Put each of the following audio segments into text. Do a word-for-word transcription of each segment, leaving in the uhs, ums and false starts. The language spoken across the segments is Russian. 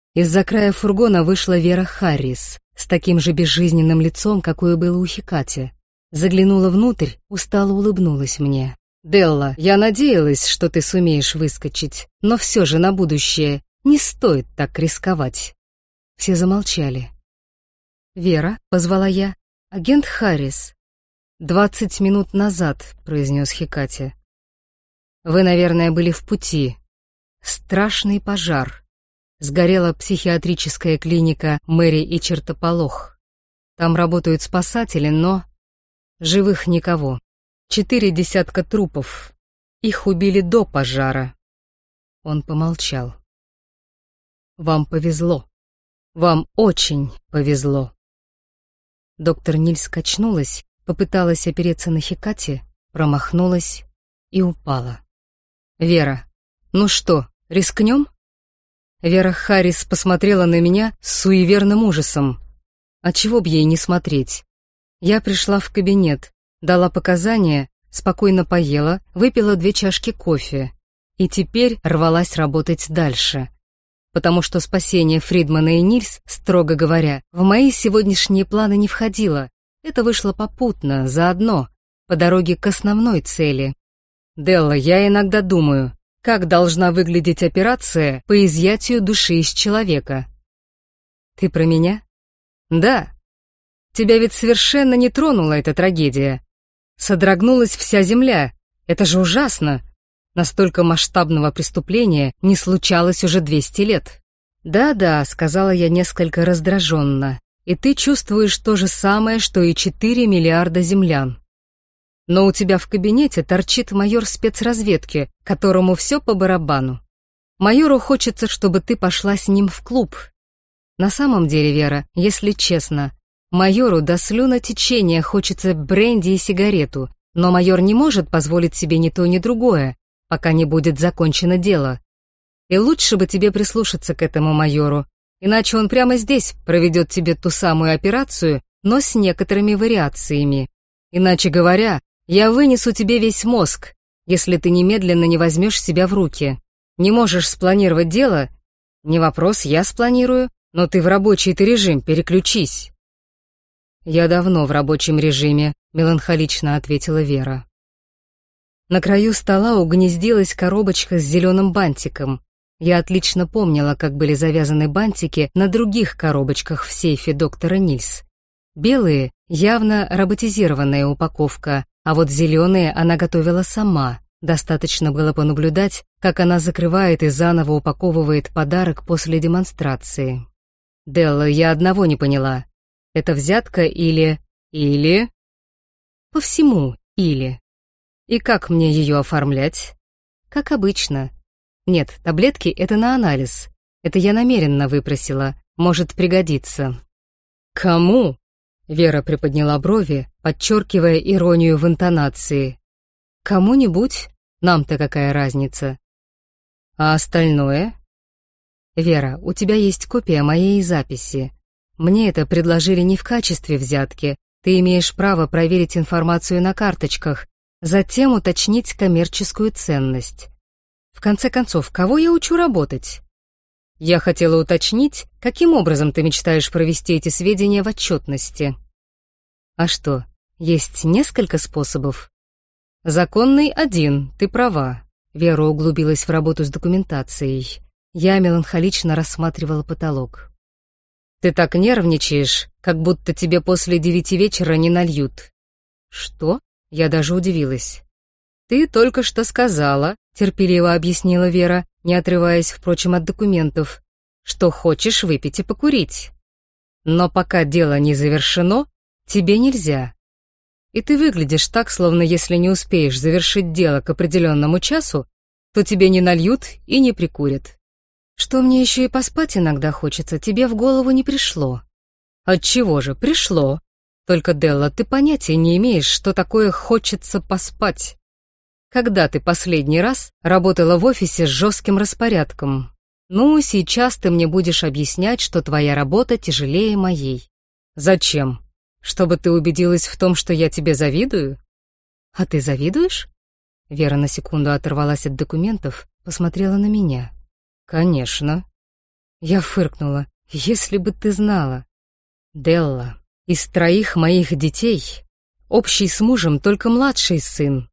Из-за края фургона вышла Вера Харрис с таким же безжизненным лицом, какое было у Хикати. Заглянула внутрь, устало улыбнулась мне. «Делла, я надеялась, что ты сумеешь выскочить, но все же на будущее не стоит так рисковать». Все замолчали. «Вера», — позвала я, — «агент Харрис». «Двадцать минут назад», — произнес Хикати. «Вы, наверное, были в пути. Страшный пожар. Сгорела психиатрическая клиника Мэри и Чертополох. Там работают спасатели, но живых никого. Четыре десятка трупов. Их убили до пожара». Он помолчал. «Вам повезло. Вам очень повезло». Доктор Нильс качнулась, попыталась опереться на Хикати, промахнулась и упала. «Вера, ну что, рискнем?» Вера Харрис посмотрела на меня с суеверным ужасом. А чего б ей не смотреть? Я пришла в кабинет, дала показания, спокойно поела, выпила две чашки кофе и теперь рвалась работать дальше. Потому что спасение Фридмана и Нильс, строго говоря, в мои сегодняшние планы не входило. Это вышло попутно, заодно, по дороге к основной цели. «Делла, я иногда думаю, как должна выглядеть операция по изъятию души из человека». «Ты про меня?» «Да. Тебя ведь совершенно не тронула эта трагедия. Содрогнулась вся земля. Это же ужасно. Настолько масштабного преступления не случалось уже двести лет». «Да-да», — сказала я несколько раздраженно, «и ты чувствуешь то же самое, что и четыре миллиарда землян. Но у тебя в кабинете торчит майор спецразведки, которому все по барабану. Майору хочется, чтобы ты пошла с ним в клуб. На самом деле, Вера, если честно, майору до слюнотечения хочется бренди и сигарету, но майор не может позволить себе ни то, ни другое, пока не будет закончено дело. И лучше бы тебе прислушаться к этому майору, иначе он прямо здесь проведет тебе ту самую операцию, но с некоторыми вариациями. Иначе говоря, я вынесу тебе весь мозг, если ты немедленно не возьмешь себя в руки. Не можешь спланировать дело? Не вопрос, я спланирую, но ты в рабочий-то режим переключись». «Я давно в рабочем режиме», — меланхолично ответила Вера. На краю стола угнездилась коробочка с зеленым бантиком. Я отлично помнила, как были завязаны бантики на других коробочках в сейфе доктора Нильс. Белые — явно роботизированная упаковка, а вот зеленые она готовила сама. Достаточно было понаблюдать, как она закрывает и заново упаковывает подарок после демонстрации. «Делла, я одного не поняла. Это взятка или... или...» «По всему или...» «И как мне ее оформлять?» «Как обычно. Нет, таблетки — это на анализ. Это я намеренно выпросила. Может пригодиться». «Кому?» Вера приподняла брови, подчеркивая иронию в интонации. «Кому-нибудь? Нам-то какая разница?» «А остальное?» «Вера, у тебя есть копия моей записи. Мне это предложили не в качестве взятки. Ты имеешь право проверить информацию на карточках, затем уточнить коммерческую ценность. В конце концов, кого я учу работать?» «Я хотела уточнить, каким образом ты мечтаешь провести эти сведения в отчетности». «А что, есть несколько способов?» «Законный один, ты права». Вера углубилась в работу с документацией. Я меланхолично рассматривала потолок. «Ты так нервничаешь, как будто тебе после девяти вечера не нальют». «Что?» Я даже удивилась. «Ты только что сказала», — терпеливо объяснила Вера, не отрываясь, впрочем, от документов, «что хочешь выпить и покурить. Но пока дело не завершено, тебе нельзя. И ты выглядишь так, словно если не успеешь завершить дело к определенному часу, то тебе не нальют и не прикурят. Что мне еще и поспать иногда хочется, тебе в голову не пришло». «Отчего же, пришло. Только, Делла, ты понятия не имеешь, что такое «хочется поспать». Когда ты последний раз работала в офисе с жестким распорядком? Ну, сейчас ты мне будешь объяснять, что твоя работа тяжелее моей. Зачем? Чтобы ты убедилась в том, что я тебе завидую? А ты завидуешь? Вера на секунду оторвалась от документов, посмотрела на меня. Конечно. Я фыркнула. Если бы ты знала. Делла, из троих моих детей общий с мужем только младший сын.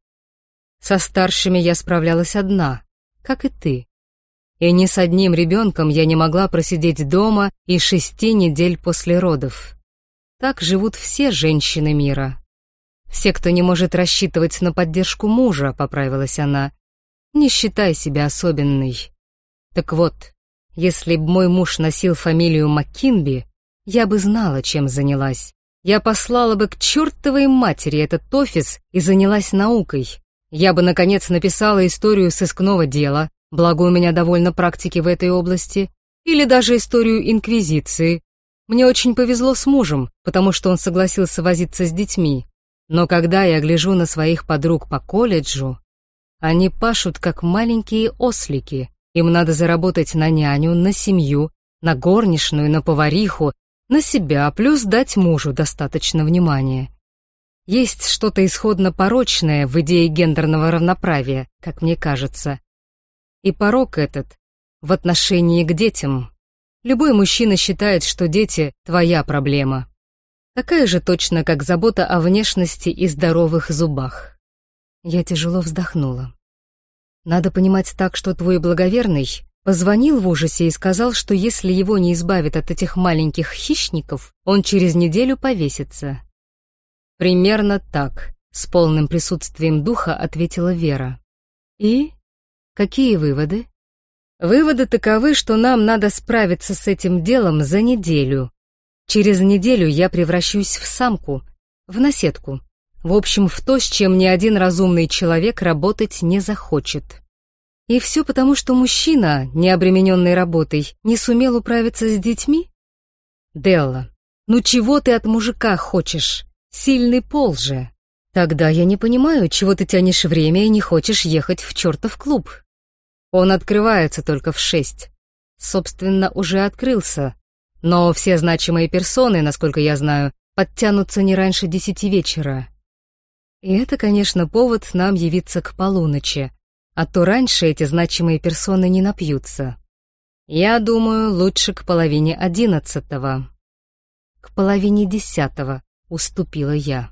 Со старшими я справлялась одна, как и ты. И ни с одним ребенком я не могла просидеть дома и шести недель после родов. Так живут все женщины мира. Все, кто не может рассчитывать на поддержку мужа, поправилась она. Не считай себя особенной. Так вот, если б мой муж носил фамилию Маккинби, я бы знала, чем занялась. Я послала бы к чертовой матери этот офис и занялась наукой. Я бы, наконец, написала историю сыскного дела, благо у меня довольно практики в этой области, или даже историю инквизиции. Мне очень повезло с мужем, потому что он согласился возиться с детьми. Но когда я гляжу на своих подруг по колледжу, они пашут как маленькие ослики. Им надо заработать на няню, на семью, на горничную, на повариху, на себя, плюс дать мужу достаточно внимания. Есть что-то исходно порочное в идее гендерного равноправия, как мне кажется. И порок этот в отношении к детям. Любой мужчина считает, что дети — твоя проблема. Такая же точно, как забота о внешности и здоровых зубах. Я тяжело вздохнула. Надо понимать так, что твой благоверный позвонил в ужасе и сказал, что если его не избавят от этих маленьких хищников, он через неделю повесится. Примерно так, с полным присутствием духа ответила Вера. И? Какие выводы? Выводы таковы, что нам надо справиться с этим делом за неделю. Через неделю я превращусь в самку, в наседку. В общем, в то, с чем ни один разумный человек работать не захочет. И все потому, что мужчина, не обремененный работой, не сумел управиться с детьми? Делла, ну чего ты от мужика хочешь? Сильный пол же. Тогда я не понимаю, чего ты тянешь время и не хочешь ехать в чертов клуб. Он открывается только в шесть. Собственно, уже открылся. Но все значимые персоны, насколько я знаю, подтянутся не раньше десяти вечера. И это, конечно, повод нам явиться к полуночи, а то раньше эти значимые персоны не напьются. Я думаю, лучше к половине одиннадцатого. К половине десятого уступила я.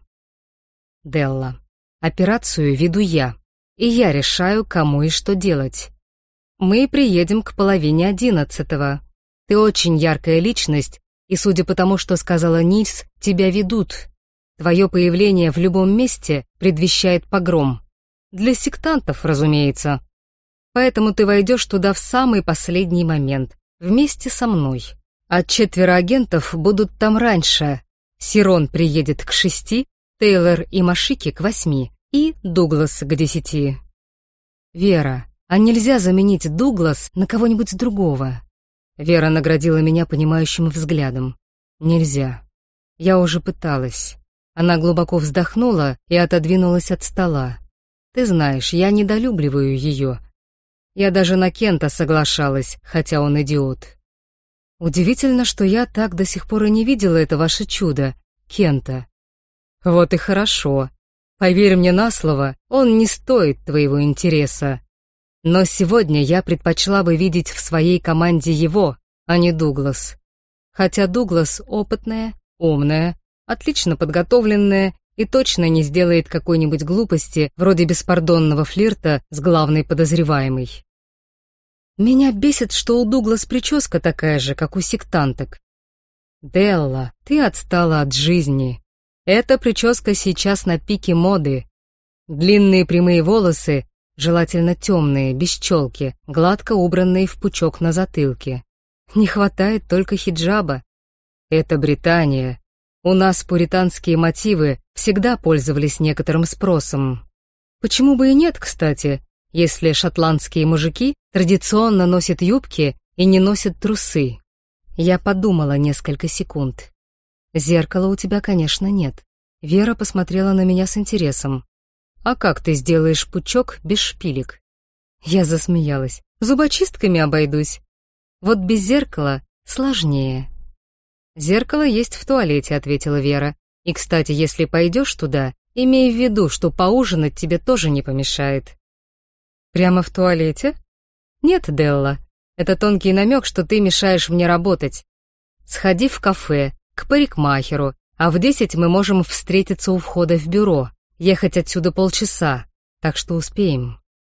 Делла, операцию веду я, и я решаю, кому и что делать. Мы приедем к половине одиннадцатого. Ты очень яркая личность, и, судя по тому, что сказала Нильс, тебя ведут. Твое появление в любом месте предвещает погром. Для сектантов, разумеется. Поэтому ты войдешь туда в самый последний момент, вместе со мной. А четверо агентов будут там раньше. Сирон приедет к шести, Тейлор и Машики к восьми, и Дуглас к десяти. Вера, а нельзя заменить Дуглас на кого-нибудь другого? Вера наградила меня понимающим взглядом. Нельзя. Я уже пыталась. Она глубоко вздохнула и отодвинулась от стола. Ты знаешь, я недолюбливаю ее. Я даже на Кента соглашалась, хотя он идиот. Удивительно, что я так до сих пор и не видела это ваше чудо, Кента. Вот и хорошо. Поверь мне на слово, он не стоит твоего интереса. Но сегодня я предпочла бы видеть в своей команде его, а не Дуглас. Хотя Дуглас опытная, умная, отлично подготовленная и точно не сделает какой-нибудь глупости вроде беспардонного флирта с главной подозреваемой. Меня бесит, что у Дуглас прическа такая же, как у сектанток. Делла, ты отстала от жизни. Эта прическа сейчас на пике моды. Длинные прямые волосы, желательно темные, без челки, гладко убранные в пучок на затылке. Не хватает только хиджаба. Это Британия. У нас пуританские мотивы всегда пользовались некоторым спросом. Почему бы и нет, кстати, если шотландские мужики традиционно носят юбки и не носят трусы? Я подумала несколько секунд. Зеркала у тебя, конечно, нет. Вера посмотрела на меня с интересом. А как ты сделаешь пучок без шпилек? Я засмеялась. Зубочистками обойдусь. Вот без зеркала сложнее. Зеркало есть в туалете, ответила Вера. И, кстати, если пойдешь туда, имей в виду, что поужинать тебе тоже не помешает. Прямо в туалете? Нет, Делла. Это тонкий намек, что ты мешаешь мне работать. Сходи в кафе, к парикмахеру, а в десять мы можем встретиться у входа в бюро. Ехать отсюда полчаса, так что успеем».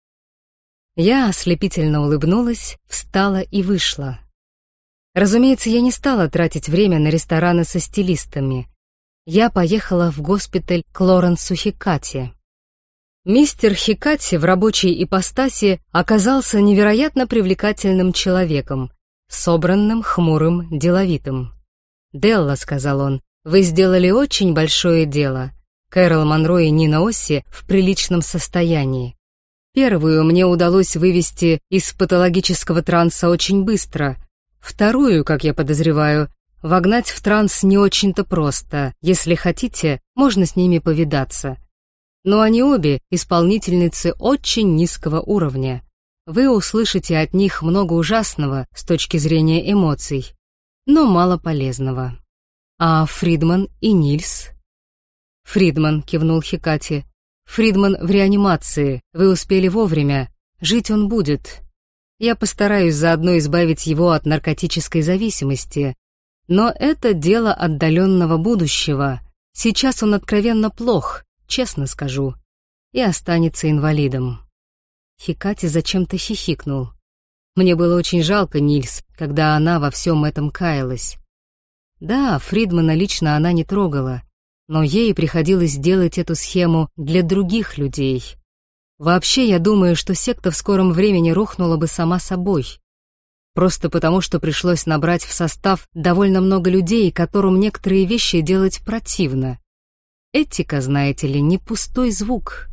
Я ослепительно улыбнулась, встала и вышла. Разумеется, я не стала тратить время на рестораны со стилистами. Я поехала в госпиталь к Лоренсу Хикати. Мистер Хикати в рабочей ипостаси оказался невероятно привлекательным человеком, собранным, хмурым, деловитым. «Делла», — сказал он, — «вы сделали очень большое дело. Кэрол Монро и Нина Осси в приличном состоянии. Первую мне удалось вывести из патологического транса очень быстро. Вторую, как я подозреваю, вогнать в транс не очень-то просто. Если хотите, можно с ними повидаться. Но они обе исполнительницы очень низкого уровня. Вы услышите от них много ужасного с точки зрения эмоций, но мало полезного. А Фридман и Нильс? Фридман, кивнул Хикати. Фридман в реанимации, вы успели вовремя, жить он будет. Я постараюсь заодно избавить его от наркотической зависимости. Но это дело отдаленного будущего. Сейчас он откровенно плох, честно скажу, и останется инвалидом. Хикати зачем-то хихикнул. Мне было очень жалко Нильс, когда она во всем этом каялась. Да, Фридмана лично она не трогала, но ей приходилось делать эту схему для других людей. Вообще, я думаю, что секта в скором времени рухнула бы сама собой. Просто потому, что пришлось набрать в состав довольно много людей, которым некоторые вещи делать противно. Этика, знаете ли, не пустой звук.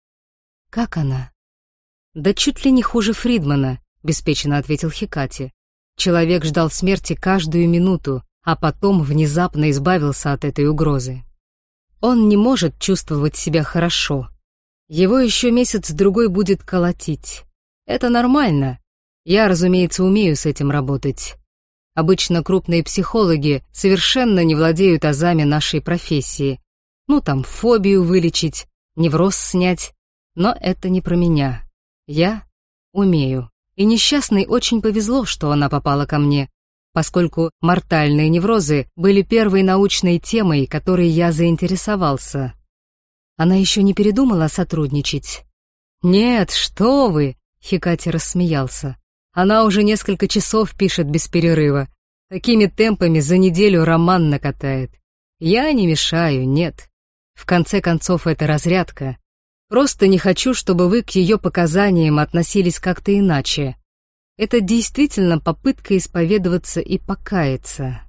Как она? Да чуть ли не хуже Фридмана, беспечно ответил Хикати. Человек ждал смерти каждую минуту, а потом внезапно избавился от этой угрозы. Он не может чувствовать себя хорошо. Его еще месяц-другой будет колотить. Это нормально. Я, разумеется, умею с этим работать. Обычно крупные психологи совершенно не владеют азами нашей профессии. Ну, там, фобию вылечить, невроз снять. Но это не про меня. Я умею. И несчастной очень повезло, что она попала ко мне, поскольку мортальные неврозы были первой научной темой, которой я заинтересовался. Она еще не передумала сотрудничать? «Нет, что вы!» — Хикати рассмеялся. «Она уже несколько часов пишет без перерыва. Такими темпами за неделю роман накатает. Я не мешаю, нет. В конце концов, это разрядка. Просто не хочу, чтобы вы к ее показаниям относились как-то иначе. Это действительно попытка исповедоваться и покаяться».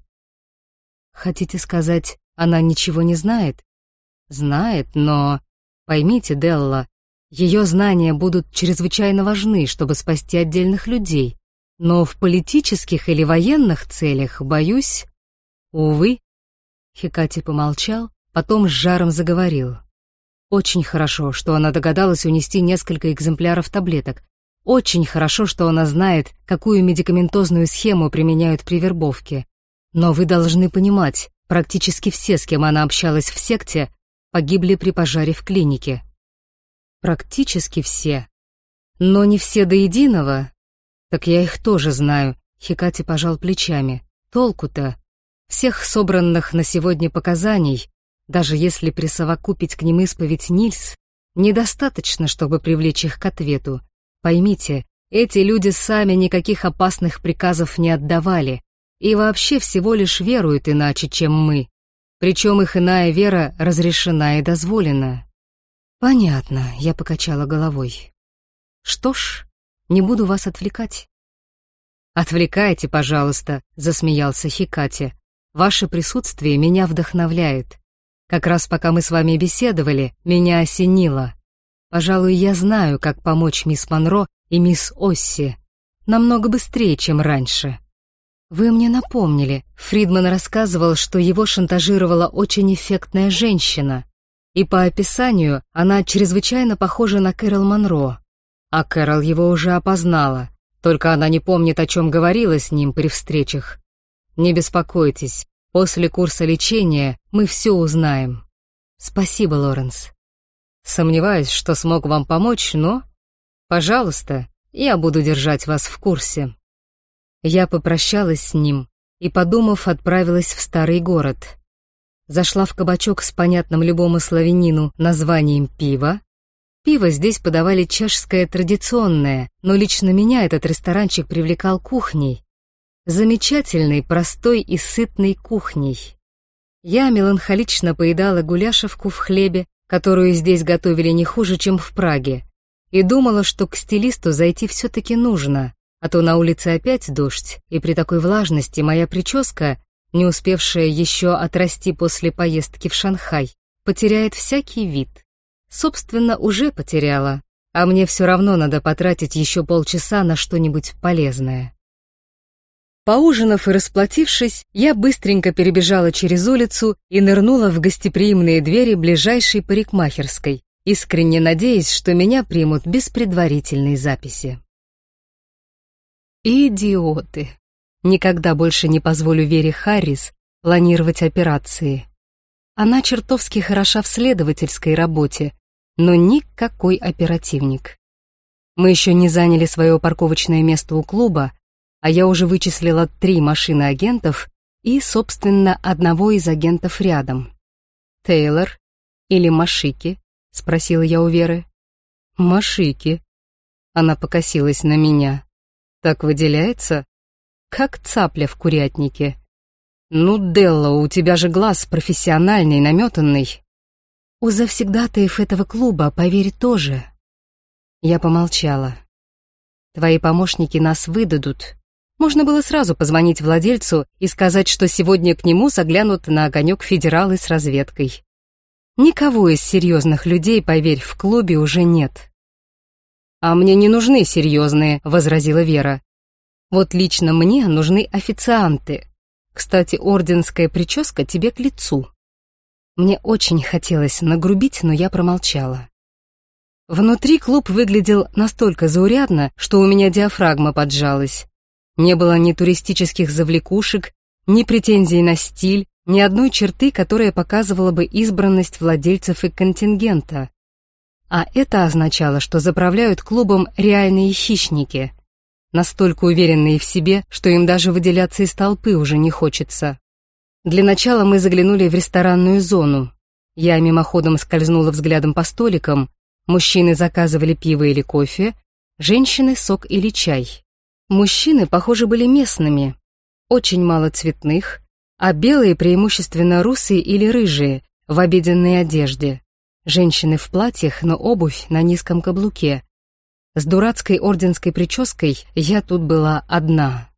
«Хотите сказать, она ничего не знает?» «Знает, но... Поймите, Делла, ее знания будут чрезвычайно важны, чтобы спасти отдельных людей. Но в политических или военных целях, боюсь... Увы». Хикати помолчал, потом с жаром заговорил. «Очень хорошо, что она догадалась унести несколько экземпляров таблеток. Очень хорошо, что она знает, какую медикаментозную схему применяют при вербовке. Но вы должны понимать, практически все, с кем она общалась в секте, погибли при пожаре в клинике». «Практически все. Но не все до единого?» «Так я их тоже знаю», — Хикати пожал плечами. «Толку-то? Всех собранных на сегодня показаний, даже если присовокупить к ним исповедь Нильс, недостаточно, чтобы привлечь их к ответу. Поймите, эти люди сами никаких опасных приказов не отдавали и вообще всего лишь веруют иначе, чем мы. Причем их иная вера разрешена и дозволена». «Понятно», — я покачала головой. «Что ж, не буду вас отвлекать». «Отвлекайте, пожалуйста», — засмеялся Хикати. «Ваше присутствие меня вдохновляет. Как раз пока мы с вами беседовали, меня осенило. Пожалуй, я знаю, как помочь мисс Монро и мисс Осси. Намного быстрее, чем раньше». «Вы мне напомнили, Фридман рассказывал, что его шантажировала очень эффектная женщина, и по описанию она чрезвычайно похожа на Кэрол Монро. А Кэрол его уже опознала, только она не помнит, о чем говорила с ним при встречах. Не беспокойтесь, после курса лечения мы все узнаем». «Спасибо, Лоренс». «Сомневаюсь, что смог вам помочь, но... Пожалуйста, я буду держать вас в курсе». Я попрощалась с ним и, подумав, отправилась в старый город. Зашла в кабачок с понятным любому славянину названием «Пиво». Пиво здесь подавали чешское традиционное, но лично меня этот ресторанчик привлекал кухней. Замечательной, простой и сытной кухней. Я меланхолично поедала гуляшевку в хлебе, которую здесь готовили не хуже, чем в Праге, и думала, что к стилисту зайти все-таки нужно, а то на улице опять дождь, и при такой влажности моя прическа, не успевшая еще отрасти после поездки в Шанхай, потеряет всякий вид. Собственно, уже потеряла, а мне все равно надо потратить еще полчаса на что-нибудь полезное. Поужинав и расплатившись, я быстренько перебежала через улицу и нырнула в гостеприимные двери ближайшей парикмахерской, искренне надеясь, что меня примут без предварительной записи. Идиоты! Никогда больше не позволю Вере Харрис планировать операции. Она чертовски хороша в следовательской работе, но никакой оперативник. Мы еще не заняли свое парковочное место у клуба, а я уже вычислила три машины агентов и, собственно, одного из агентов рядом. «Тейлор или Машики?» — спросила я у Веры. «Машики». Она покосилась на меня. «Так выделяется? Как цапля в курятнике». «Ну, Делла, у тебя же глаз профессиональный, наметанный». «У завсегдатаев этого клуба, поверь, тоже». Я помолчала. «Твои помощники нас выдадут». Можно было сразу позвонить владельцу и сказать, что сегодня к нему заглянут на огонек федералы с разведкой. Никого из серьезных людей, поверь, в клубе уже нет. «А мне не нужны серьезные», — возразила Вера. «Вот лично мне нужны официанты. Кстати, орденская прическа тебе к лицу». Мне очень хотелось нагрубить, но я промолчала. Внутри клуб выглядел настолько заурядно, что у меня диафрагма поджалась. Не было ни туристических завлекушек, ни претензий на стиль, ни одной черты, которая показывала бы избранность владельцев и контингента. А это означало, что заправляют клубом реальные хищники, настолько уверенные в себе, что им даже выделяться из толпы уже не хочется. Для начала мы заглянули в ресторанную зону. Я мимоходом скользнула взглядом по столикам. Мужчины заказывали пиво или кофе, женщины — сок или чай. Мужчины, похоже, были местными, очень мало цветных, а белые преимущественно русые или рыжие, в обеденной одежде. Женщины в платьях, но обувь на низком каблуке. С дурацкой орденской прической я тут была одна.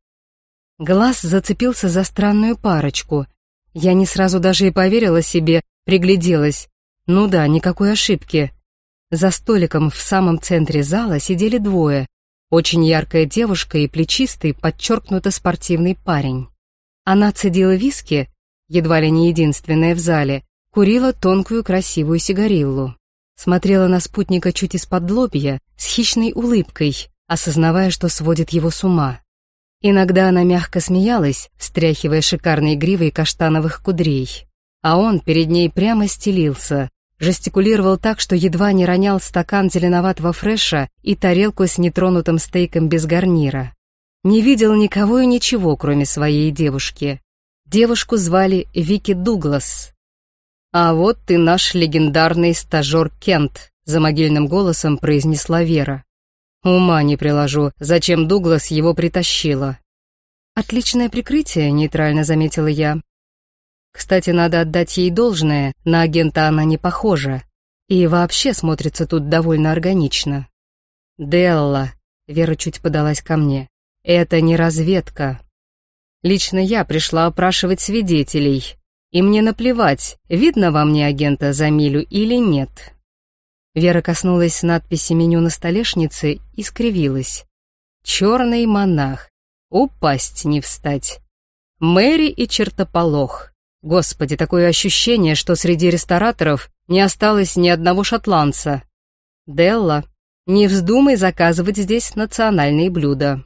Глаз зацепился за странную парочку. Я не сразу даже и поверила себе, пригляделась. Ну да, никакой ошибки. За столиком в самом центре зала сидели двое. Очень яркая девушка и плечистый, подчеркнуто спортивный парень. Она цедила виски, едва ли не единственная в зале, курила тонкую красивую сигариллу. Смотрела на спутника чуть из-под лобья, с хищной улыбкой, осознавая, что сводит его с ума. Иногда она мягко смеялась, стряхивая шикарной гривой каштановых кудрей. А он перед ней прямо стелился, жестикулировал так, что едва не ронял стакан зеленоватого фреша и тарелку с нетронутым стейком без гарнира. Не видел никого и ничего, кроме своей девушки. Девушку звали Вики Дуглас. «А вот ты наш легендарный стажер Кент», — за могильным голосом произнесла Вера. «Ума не приложу, зачем Дуглас его притащила». «Отличное прикрытие», — нейтрально заметила я. Кстати, надо отдать ей должное, на агента она не похожа. И вообще смотрится тут довольно органично. «Делла», — Вера чуть подалась ко мне, — «это не разведка. Лично я пришла опрашивать свидетелей, и мне наплевать, видно во мне агента за милю или нет». Вера коснулась надписи меню на столешнице и скривилась. «Черный монах. Упасть не встать. Мэри и чертополох. Господи, такое ощущение, что среди рестораторов не осталось ни одного шотландца. Делла, не вздумай заказывать здесь национальные блюда».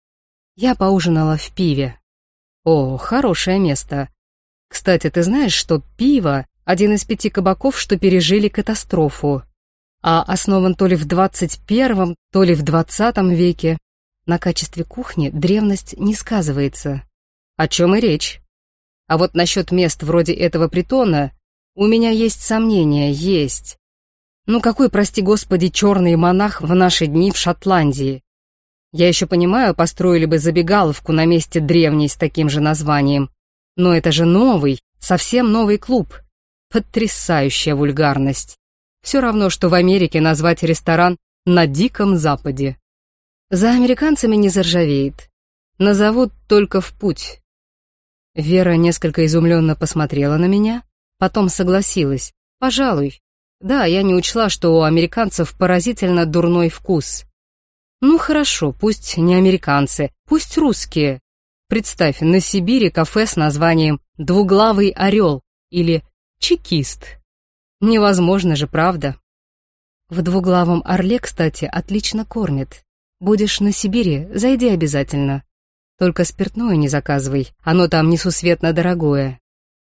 Я поужинала в пиве. О, хорошее место. Кстати, ты знаешь, что пиво — один из пяти кабаков, что пережили катастрофу, а основан то ли в двадцать первом, то ли в двадцатом веке. На качестве кухни древность не сказывается. О чем и речь. А вот насчет мест вроде этого притона у меня есть сомнения, есть. Ну какой, прости господи, черный монах в наши дни в Шотландии? Я еще понимаю, построили бы забегаловку на месте древней с таким же названием. Но это же новый, совсем новый клуб. Потрясающая вульгарность. Все равно, что в Америке назвать ресторан «На Диком Западе». За американцами не заржавеет. Назовут только в путь. Вера несколько изумленно посмотрела на меня, потом согласилась. Пожалуй. Да, я не учла, что у американцев поразительно дурной вкус. Ну хорошо, пусть не американцы, пусть русские. Представь, на Сибири кафе с названием «Двуглавый орел» или «Чекист». Невозможно же, правда? В «Двуглавом орле», кстати, отлично кормят. Будешь на Сибири, зайди обязательно. Только спиртное не заказывай, оно там несусветно дорогое.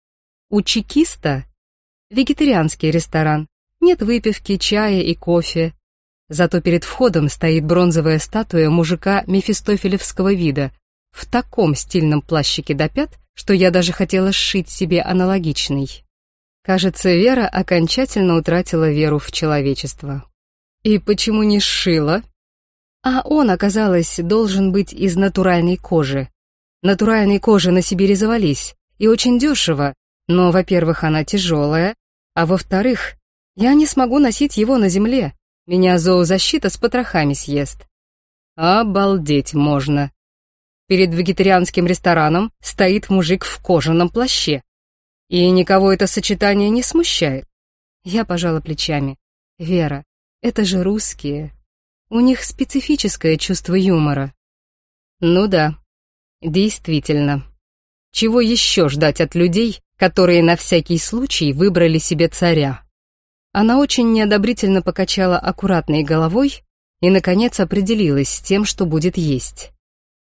У «Чекиста» вегетарианский ресторан, нет выпивки, чая и кофе. Зато перед входом стоит бронзовая статуя мужика мефистофелевского вида, в таком стильном плащике до пят, что я даже хотела сшить себе аналогичный. Кажется, Вера окончательно утратила веру в человечество. И почему не сшила? А он, оказалось, должен быть из натуральной кожи. Натуральной кожи на Сибири завались, и очень дешево, но, во-первых, она тяжелая, а во-вторых, я не смогу носить его на земле, меня зоозащита с потрохами съест. Обалдеть можно. Перед вегетарианским рестораном стоит мужик в кожаном плаще. И никого это сочетание не смущает. Я пожала плечами. Вера, это же русские. У них специфическое чувство юмора. Ну да, действительно. Чего еще ждать от людей, которые на всякий случай выбрали себе царя? Она очень неодобрительно покачала аккуратной головой и, наконец, определилась с тем, что будет есть.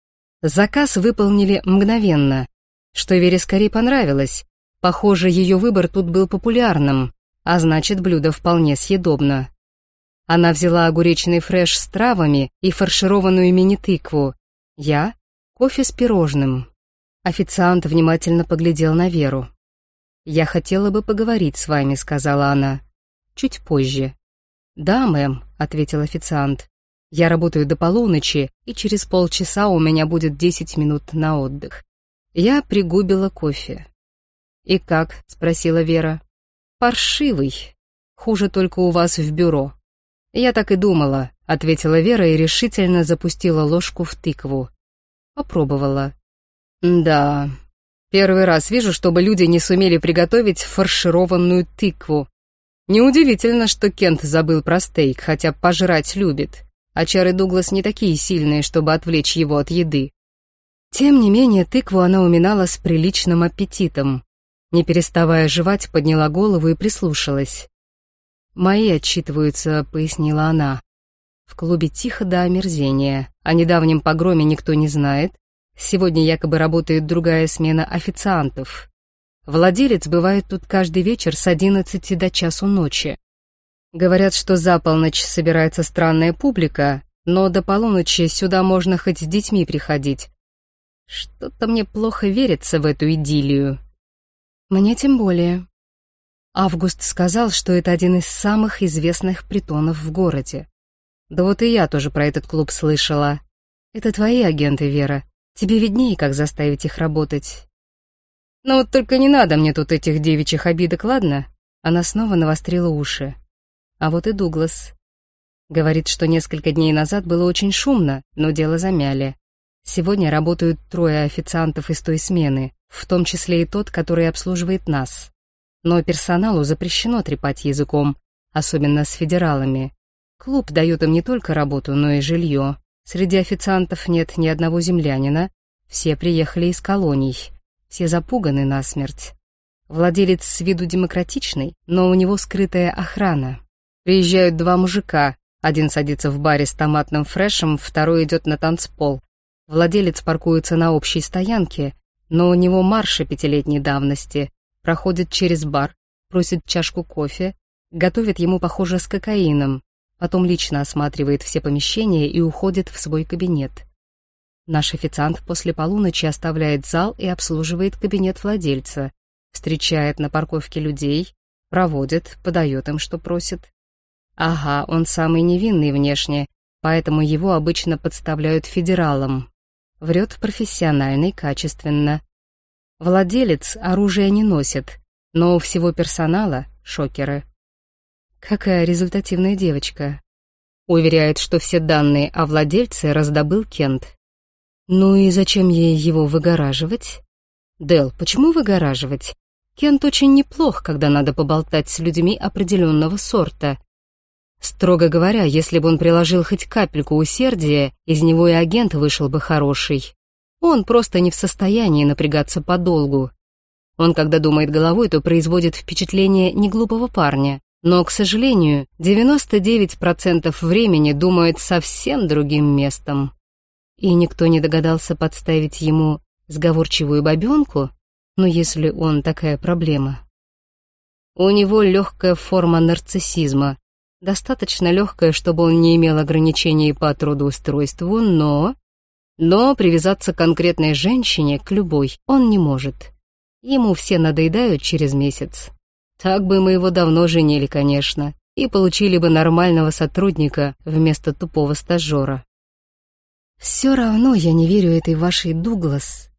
Заказ выполнили мгновенно, что Вере скорее понравилось. Похоже, ее выбор тут был популярным, а значит, блюдо вполне съедобно. Она взяла огуречный фреш с травами и фаршированную мини-тыкву. Я — кофе с пирожным. Официант внимательно поглядел на Веру. «Я хотела бы поговорить с вами», — сказала она. «Чуть позже». «Да, мэм», — ответил официант. «Я работаю до полуночи, и через полчаса у меня будет десять минут на отдых». Я пригубила кофе. «И как?» — спросила Вера. «Паршивый. Хуже только у вас в бюро». «Я так и думала», — ответила Вера и решительно запустила ложку в тыкву. Попробовала. «Да, первый раз вижу, чтобы люди не сумели приготовить фаршированную тыкву. Неудивительно, что Кент забыл про стейк, хотя пожрать любит, а Чар и Дуглас не такие сильные, чтобы отвлечь его от еды». Тем не менее, тыкву она уминала с приличным аппетитом. Не переставая жевать, подняла голову и прислушалась. «Мои отчитываются», — пояснила она. «В клубе тихо до омерзения. О недавнем погроме никто не знает. Сегодня якобы работает другая смена официантов. Владелец бывает тут каждый вечер с одиннадцати до часу ночи. Говорят, что за полночь собирается странная публика, но до полуночи сюда можно хоть с детьми приходить. Что-то мне плохо верится в эту идиллию». «Мне тем более». Август сказал, что это один из самых известных притонов в городе. Да вот и я тоже про этот клуб слышала. Это твои агенты, Вера. Тебе виднее, как заставить их работать. Но вот только не надо мне тут этих девичьих обидок, ладно? Она снова навострила уши. А вот и Дуглас. Говорит, что несколько дней назад было очень шумно, но дело замяли. Сегодня работают трое официантов из той смены, в том числе и тот, который обслуживает нас. Но персоналу запрещено трепать языком, особенно с федералами. Клуб дает им не только работу, но и жилье. Среди официантов нет ни одного землянина, все приехали из колоний, все запуганы насмерть. Владелец с виду демократичный, но у него скрытая охрана. Приезжают два мужика, один садится в баре с томатным фрешем, второй идет на танцпол. Владелец паркуется на общей стоянке, но у него марша пятилетней давности, проходит через бар, просит чашку кофе, готовит ему, похоже, с кокаином, потом лично осматривает все помещения и уходит в свой кабинет. Наш официант после полуночи оставляет зал и обслуживает кабинет владельца, встречает на парковке людей, проводит, подает им, что просит. Ага, он самый невинный внешне, поэтому его обычно подставляют федералам. Врет профессионально и качественно. Владелец оружия не носит, но у всего персонала шокеры. Какая результативная девочка. Уверяет, что все данные о владельце раздобыл Кент. Ну и зачем ей его выгораживать? Дел, почему выгораживать? Кент очень неплох, когда надо поболтать с людьми определенного сорта. Строго говоря, если бы он приложил хоть капельку усердия, из него и агент вышел бы хороший. Он просто не в состоянии напрягаться подолгу. Он, когда думает головой, то производит впечатление неглупого парня, но, к сожалению, девяносто девять процентов времени думает совсем другим местом. И никто не догадался подставить ему сговорчивую бабенку, но если он такая проблема. У него легкая форма нарциссизма, достаточно легкая, чтобы он не имел ограничений по трудоустройству, но... Но привязаться к конкретной женщине, к любой, он не может. Ему все надоедают через месяц. Так бы мы его давно женили, конечно, и получили бы нормального сотрудника вместо тупого стажера. Все равно я не верю этой вашей Дуглас.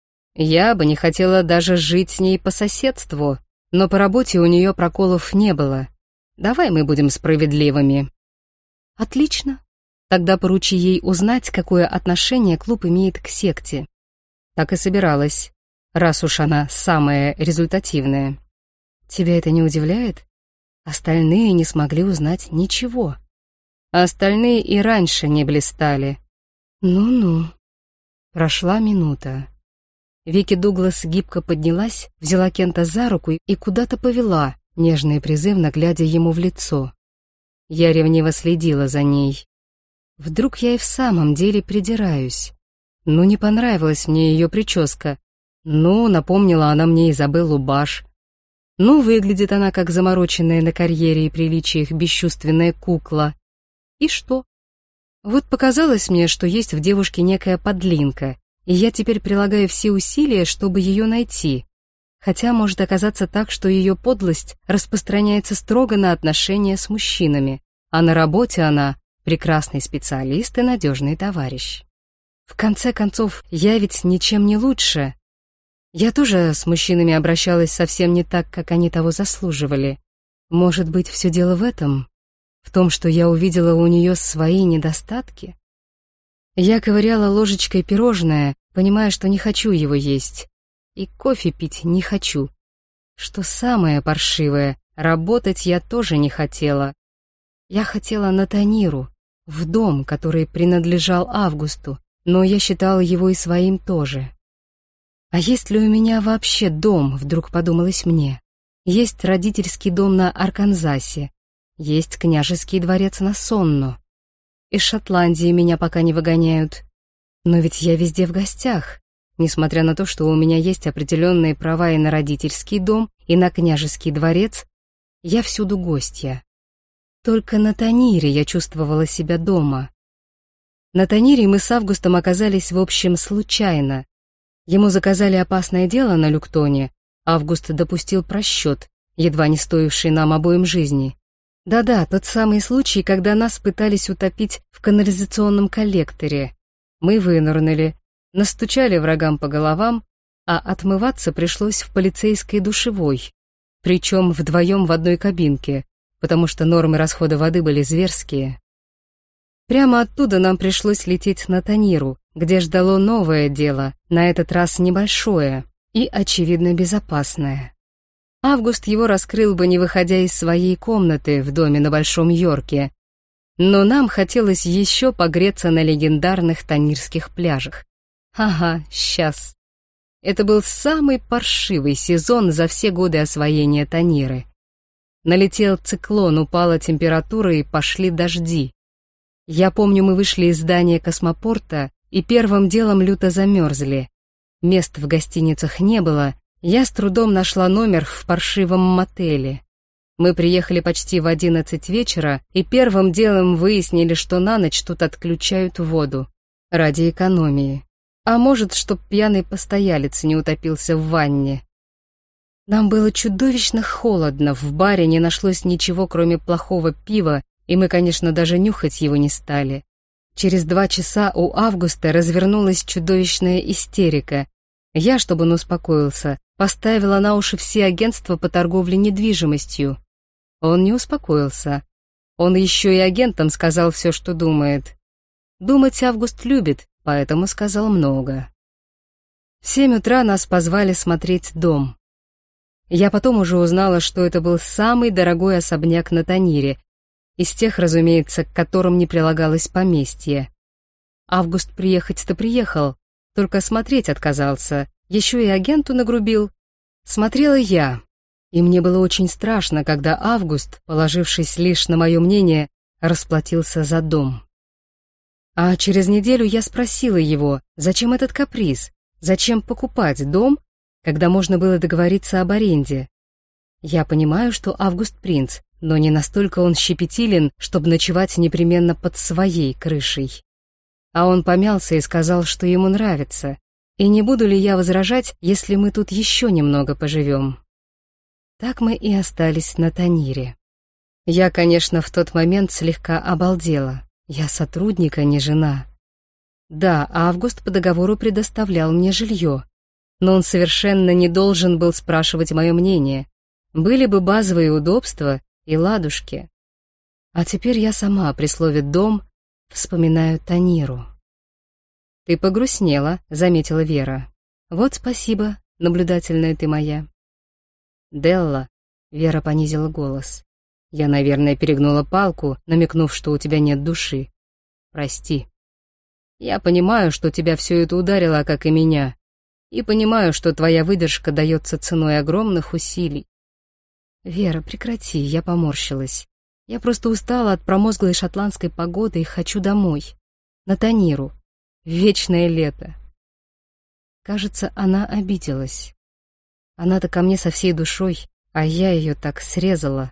Я бы не хотела даже жить с ней по соседству, но по работе у нее проколов не было. Давай мы будем справедливыми. Отлично. Тогда поручи ей узнать, какое отношение клуб имеет к секте. Так и собиралась, раз уж она самая результативная. Тебя это не удивляет? Остальные не смогли узнать ничего. Остальные и раньше не блистали. Ну-ну. Прошла минута. Вики Дуглас гибко поднялась, взяла Кента за руку и куда-то повела, нежно и призывно глядя ему в лицо. Я ревниво следила за ней. Вдруг я и в самом деле придираюсь. Ну, не понравилась мне ее прическа. Ну, напомнила она мне Изабеллу Баш. Ну, выглядит она как замороченная на карьере и приличиях бесчувственная кукла. И что? Вот показалось мне, что есть в девушке некая подлинка, и я теперь прилагаю все усилия, чтобы ее найти. Хотя может оказаться так, что ее подлость распространяется строго на отношения с мужчинами, а на работе она прекрасный специалист и надежный товарищ. В конце концов, я ведь ничем не лучше. Я тоже с мужчинами обращалась совсем не так, как они того заслуживали. Может быть, все дело в этом? В том, что я увидела у нее свои недостатки? Я ковыряла ложечкой пирожное, понимая, что не хочу его есть. И кофе пить не хочу. Что самое паршивое, работать я тоже не хотела. Я хотела на Таниру, в дом, который принадлежал Августу, но я считала его и своим тоже. А есть ли у меня вообще дом, вдруг подумалось мне? Есть родительский дом на Арканзасе, есть княжеский дворец на Сонно. Из Шотландии меня пока не выгоняют. Но ведь я везде в гостях, несмотря на то, что у меня есть определенные права и на родительский дом, и на княжеский дворец, я всюду гостья. Только на Танире я чувствовала себя дома. На Танире мы с Августом оказались, в общем, случайно. Ему заказали опасное дело на Люктоне, Август допустил просчет, едва не стоивший нам обоим жизни. Да-да, тот самый случай, когда нас пытались утопить в канализационном коллекторе. Мы вынырнули, настучали врагам по головам, а отмываться пришлось в полицейской душевой, причем вдвоем в одной кабинке, потому что нормы расхода воды были зверские. Прямо оттуда нам пришлось лететь на Таниру, где ждало новое дело, на этот раз небольшое и, очевидно, безопасное. Август его раскрыл бы, не выходя из своей комнаты в доме на Большом Йорке, но нам хотелось еще погреться на легендарных танирских пляжах. Ага, сейчас. Это был самый паршивый сезон за все годы освоения Таниры. Налетел циклон, упала температура и пошли дожди. Я помню, мы вышли из здания космопорта и первым делом люто замерзли. Мест в гостиницах не было, я с трудом нашла номер в паршивом мотеле. Мы приехали почти в одиннадцать вечера и первым делом выяснили, что на ночь тут отключают воду. Ради экономии. А может, чтоб пьяный постоялец не утопился в ванне. Нам было чудовищно холодно, в баре не нашлось ничего, кроме плохого пива, и мы, конечно, даже нюхать его не стали. Через два часа у Августа развернулась чудовищная истерика. Я, чтобы он успокоился, поставила на уши все агентства по торговле недвижимостью. Он не успокоился. Он еще и агентам сказал все, что думает. Думать Август любит, поэтому сказал много. В семь утра нас позвали смотреть дом. Я потом уже узнала, что это был самый дорогой особняк на Танире, из тех, разумеется, к которым не прилагалось поместье. Август приехать-то приехал, только смотреть отказался, еще и агенту нагрубил. Смотрела я, и мне было очень страшно, когда Август, положившись лишь на мое мнение, расплатился за дом. А через неделю я спросила его, зачем этот каприз, зачем покупать дом, когда можно было договориться об аренде. Я понимаю, что Август принц, но не настолько он щепетилен, чтобы ночевать непременно под своей крышей. А он помялся и сказал, что ему нравится, и не буду ли я возражать, если мы тут еще немного поживем. Так мы и остались на Танире. Я, конечно, в тот момент слегка обалдела. Я сотрудник, а не жена. Да, Август по договору предоставлял мне жилье, но он совершенно не должен был спрашивать мое мнение. Были бы базовые удобства и ладушки. А теперь я сама при слове «дом» вспоминаю Таниру. «Ты погрустнела», — заметила Вера. «Вот спасибо, наблюдательная ты моя». «Делла», — Вера понизила голос, — «я, наверное, перегнула палку, намекнув, что у тебя нет души. Прости. Я понимаю, что тебя все это ударило, как и меня, и понимаю, что твоя выдержка дается ценой огромных усилий». «Вера, прекрати», — я поморщилась. «Я просто устала от промозглой шотландской погоды и хочу домой. На Таниру. В вечное лето». Кажется, она обиделась. Она-то ко мне со всей душой, а я ее так срезала.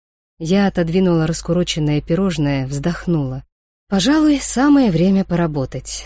Я отодвинула раскуроченное пирожное, вздохнула. Пожалуй, самое время поработать.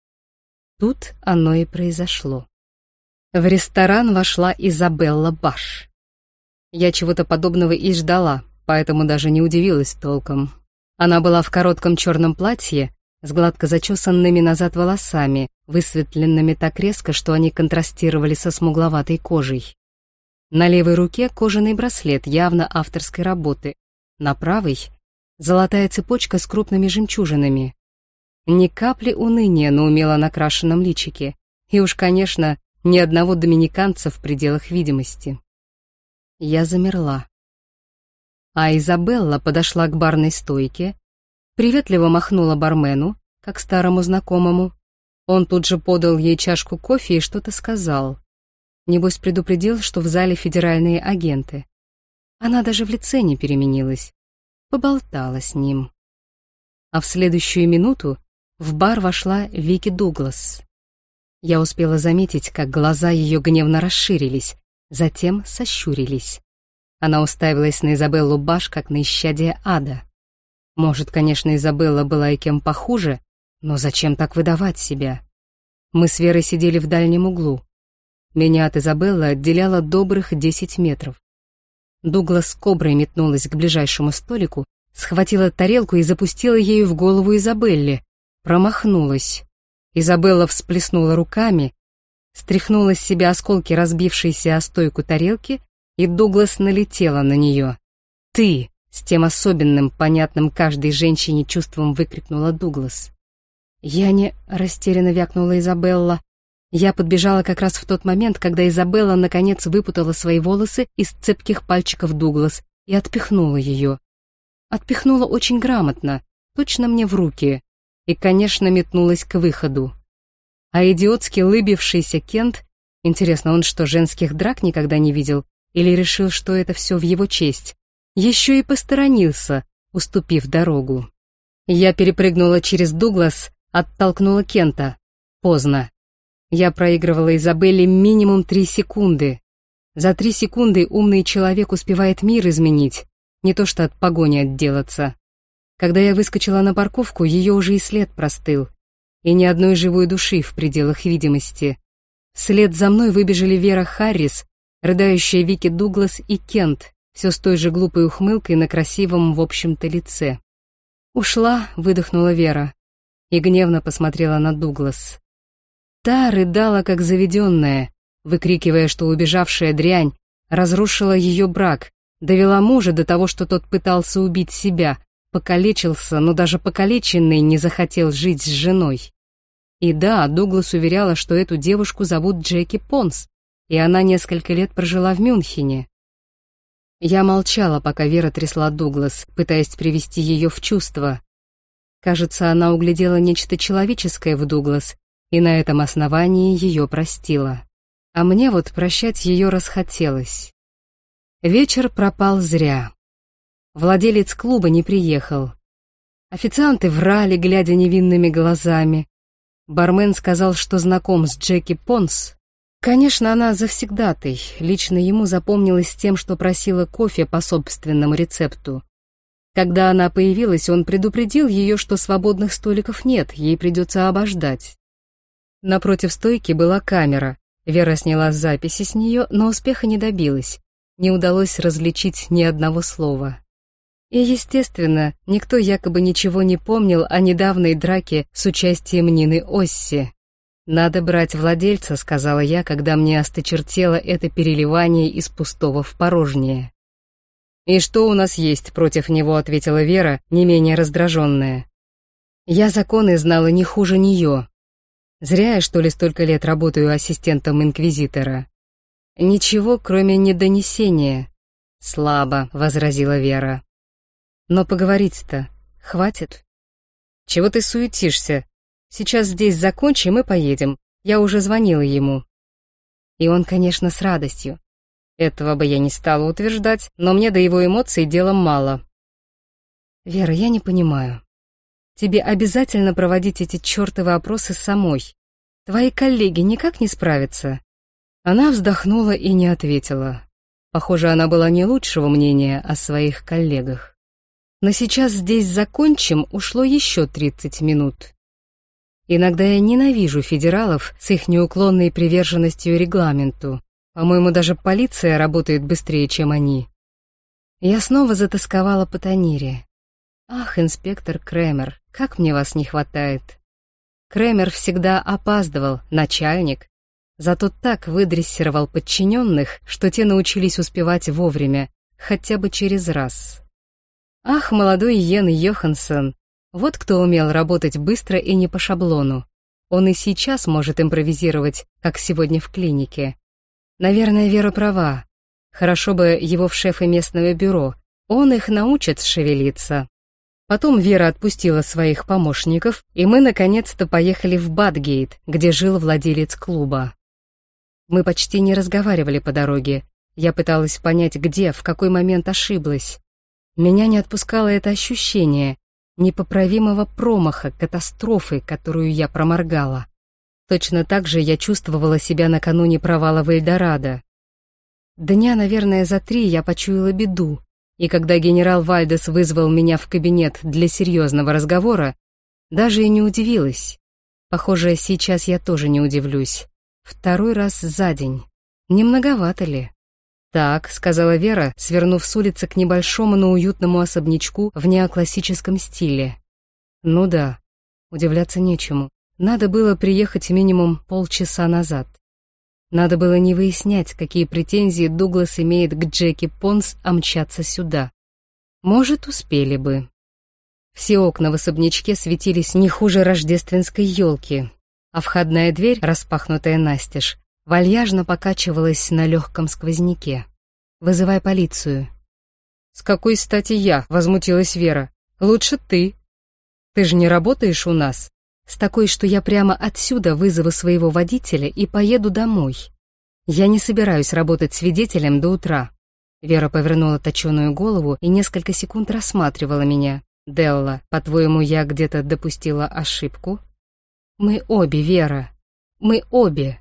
Тут оно и произошло. В ресторан вошла Изабелла Баш. Я чего-то подобного и ждала, поэтому даже не удивилась толком. Она была в коротком черном платье, с гладко зачесанными назад волосами, высветленными так резко, что они контрастировали со смугловатой кожей. На левой руке кожаный браслет явно авторской работы, на правой — золотая цепочка с крупными жемчужинами. Ни капли уныния на умело накрашенном личике, и уж, конечно, ни одного доминиканца в пределах видимости. Я замерла. А Изабелла подошла к барной стойке, приветливо махнула бармену, как старому знакомому. Он тут же подал ей чашку кофе и что-то сказал. Небось, предупредил, что в зале федеральные агенты. Она даже в лице не переменилась. Поболтала с ним. А в следующую минуту в бар вошла Вики Дуглас. Я успела заметить, как глаза ее гневно расширились, затем сощурились. Она уставилась на Изабеллу Баш, как на исчадие ада. Может, конечно, Изабелла была и кем похуже, но зачем так выдавать себя? Мы с Верой сидели в дальнем углу. Меня от Изабеллы отделяло добрых десять метров. Дуглас коброй метнулась к ближайшему столику, схватила тарелку и запустила ею в голову Изабелле. Промахнулась. Изабелла всплеснула руками, стряхнула с себя осколки разбившейся о стойку тарелки, и Дуглас налетела на нее. «Ты!» — с тем особенным, понятным каждой женщине чувством выкрикнула Дуглас. «Я не...» — растерянно вякнула Изабелла. Я подбежала как раз в тот момент, когда Изабелла наконец выпутала свои волосы из цепких пальчиков Дуглас и отпихнула ее. Отпихнула очень грамотно, точно мне в руки, и, конечно, метнулась к выходу. А идиотски лыбившийся Кент, интересно, он что, женских драк никогда не видел, или решил, что это все в его честь, еще и посторонился, уступив дорогу. Я перепрыгнула через Дуглас, оттолкнула Кента. Поздно. Я проигрывала Изабелле минимум три секунды. За три секунды умный человек успевает мир изменить, не то что от погони отделаться. Когда я выскочила на парковку, ее уже и след простыл. и ни одной живой души в пределах видимости. Вслед за мной выбежали Вера Харрис, рыдающая Вики Дуглас и Кент, все с той же глупой ухмылкой на красивом, в общем-то, лице. «Ушла», — выдохнула Вера, и гневно посмотрела на Дуглас. Та рыдала, как заведенная, выкрикивая, что убежавшая дрянь разрушила ее брак, довела мужа до того, что тот пытался убить себя, покалечился, но даже покалеченный не захотел жить с женой. И да, Дуглас уверяла, что эту девушку зовут Джеки Понс, и она несколько лет прожила в Мюнхене. Я молчала, пока Вера трясла Дуглас, пытаясь привести ее в чувство. Кажется, она углядела нечто человеческое в Дуглас, и на этом основании ее простила. А мне вот прощать ее расхотелось. Вечер пропал зря. Владелец клуба не приехал. Официанты врали, глядя невинными глазами. Бармен сказал, что знаком с Джеки Понс. Конечно, она завсегдатай, лично ему запомнилась тем, что просила кофе по собственному рецепту. Когда она появилась, он предупредил ее, что свободных столиков нет, ей придется обождать. Напротив стойки была камера. Вера сняла записи с нее, но успеха не добилась. Не удалось различить ни одного слова. И, естественно, никто якобы ничего не помнил о недавней драке с участием Нины Осси. «Надо брать владельца», — сказала я, когда мне осточертело это переливание из пустого в порожнее. «И что у нас есть против него?» — ответила Вера, не менее раздраженная. «Я законы знала не хуже нее. Зря я, что ли, столько лет работаю ассистентом инквизитора». «Ничего, кроме недонесения». «Слабо», — возразила Вера. «Но поговорить-то хватит?» «Чего ты суетишься? Сейчас здесь закончим и поедем. Я уже звонила ему». И он, конечно, с радостью. Этого бы я не стала утверждать, но мне до его эмоций дела мало. «Вера, я не понимаю. Тебе обязательно проводить эти чертовы опросы самой. Твои коллеги никак не справятся?» Она вздохнула и не ответила. Похоже, она была не лучшего мнения о своих коллегах. Но сейчас здесь закончим, ушло еще тридцать минут. Иногда я ненавижу федералов с их неуклонной приверженностью регламенту. По-моему, даже полиция работает быстрее, чем они. Я снова затасковала по Танире. Ах, инспектор Кремер, как мне вас не хватает. Кремер всегда опаздывал, начальник. Зато так выдрессировал подчиненных, что те научились успевать вовремя, хотя бы через раз. Ах, молодой Йен Йоханссон, вот кто умел работать быстро и не по шаблону. Он и сейчас может импровизировать, как сегодня в клинике. Наверное, Вера права. Хорошо бы его в шефы местного бюро, он их научит шевелиться. Потом Вера отпустила своих помощников, и мы наконец-то поехали в Бадгейт, где жил владелец клуба. Мы почти не разговаривали по дороге. Я пыталась понять, где, в какой момент ошиблась. Меня не отпускало это ощущение непоправимого промаха, катастрофы, которую я проморгала. Точно так же я чувствовала себя накануне провала в Эльдорадо. Дня, наверное, за три я почуяла беду, и когда генерал Вальдес вызвал меня в кабинет для серьезного разговора, даже и не удивилась. Похоже, сейчас я тоже не удивлюсь. Второй раз за день. Не многовато ли? «Так», — сказала Вера, свернув с улицы к небольшому, но уютному особнячку в неоклассическом стиле. «Ну да, удивляться нечему. Надо было приехать минимум полчаса назад. Надо было не выяснять, какие претензии Дуглас имеет к Джеки Понс, а мчаться сюда. Может, успели бы». Все окна в особнячке светились не хуже рождественской елки, а входная дверь, распахнутая настежь, вальяжно покачивалась на легком сквозняке. «Вызывай полицию». «С какой стати я?» — возмутилась Вера. «Лучше ты. Ты же не работаешь у нас?» «С такой, что я прямо отсюда вызову своего водителя и поеду домой. Я не собираюсь работать свидетелем до утра». Вера повернула точеную голову и несколько секунд рассматривала меня. «Делла, по-твоему, я где-то допустила ошибку?» «Мы обе, Вера. Мы обе.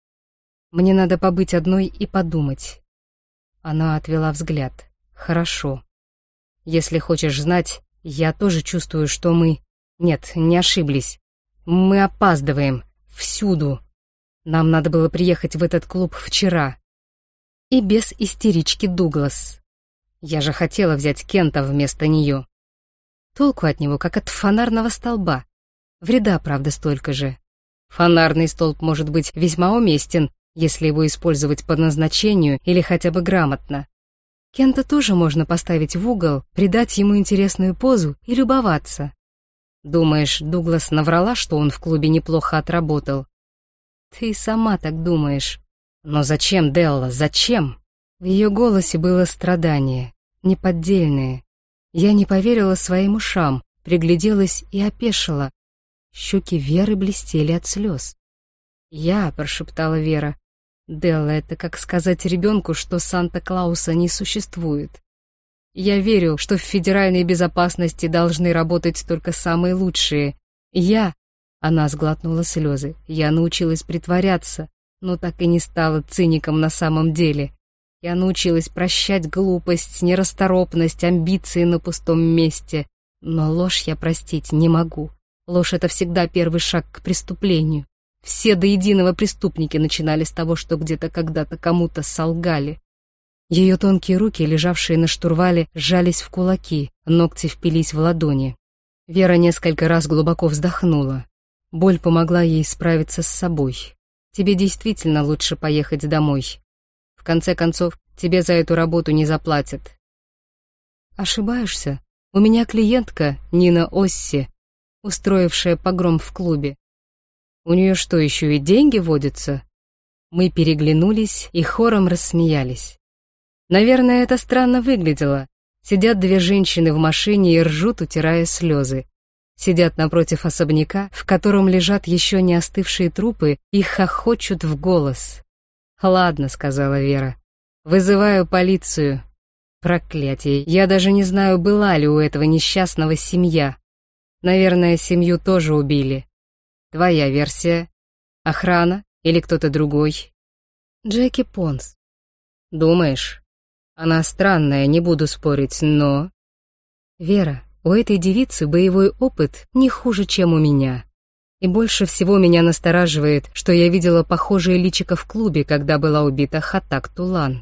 Мне надо побыть одной и подумать». Она отвела взгляд. «Хорошо. Если хочешь знать, я тоже чувствую, что мы... Нет, не ошиблись. Мы опаздываем. Всюду. Нам надо было приехать в этот клуб вчера. И без истерички Дуглас. Я же хотела взять Кента вместо нее. Толку от него, как от фонарного столба. Вреда, правда, столько же. Фонарный столб может быть весьма уместен, если его использовать по назначению или хотя бы грамотно. Кента тоже можно поставить в угол, придать ему интересную позу и любоваться. Думаешь, Дуглас наврала, что он в клубе неплохо отработал? Ты сама так думаешь. Но зачем, Делла, зачем? В ее голосе было страдание, неподдельное. Я не поверила своим ушам, пригляделась и опешила. Щеки Веры блестели от слез. «Я», — прошептала Вера. «Делла, это как сказать ребенку, что Санта-Клауса не существует. Я верю, что в федеральной безопасности должны работать только самые лучшие. Я...» — она сглотнула слезы. «Я научилась притворяться, но так и не стала циником на самом деле. Я научилась прощать глупость, нерасторопность, амбиции на пустом месте. Но ложь я простить не могу. Ложь — это всегда первый шаг к преступлению. Все до единого преступники начинали с того, что где-то когда-то кому-то солгали». Ее тонкие руки, лежавшие на штурвале, сжались в кулаки, ногти впились в ладони. Вера несколько раз глубоко вздохнула. Боль помогла ей справиться с собой. «Тебе действительно лучше поехать домой. В конце концов, тебе за эту работу не заплатят». «Ошибаешься. У меня клиентка Нина Осси, устроившая погром в клубе. У нее что, еще и деньги водятся?» Мы переглянулись и хором рассмеялись. Наверное, это странно выглядело. Сидят две женщины в машине и ржут, утирая слезы. Сидят напротив особняка, в котором лежат еще не остывшие трупы, и хохочут в голос. «Ладно», — сказала Вера. «Вызываю полицию». Проклятие, я даже не знаю, была ли у этого несчастного семья. Наверное, семью тоже убили. Твоя версия? Охрана или кто-то другой? Джеки Понс. Думаешь? Она странная, не буду спорить, но... Вера, у этой девицы боевой опыт не хуже, чем у меня. И больше всего меня настораживает, что я видела похожее личико в клубе, когда была убита Хатак Тулан.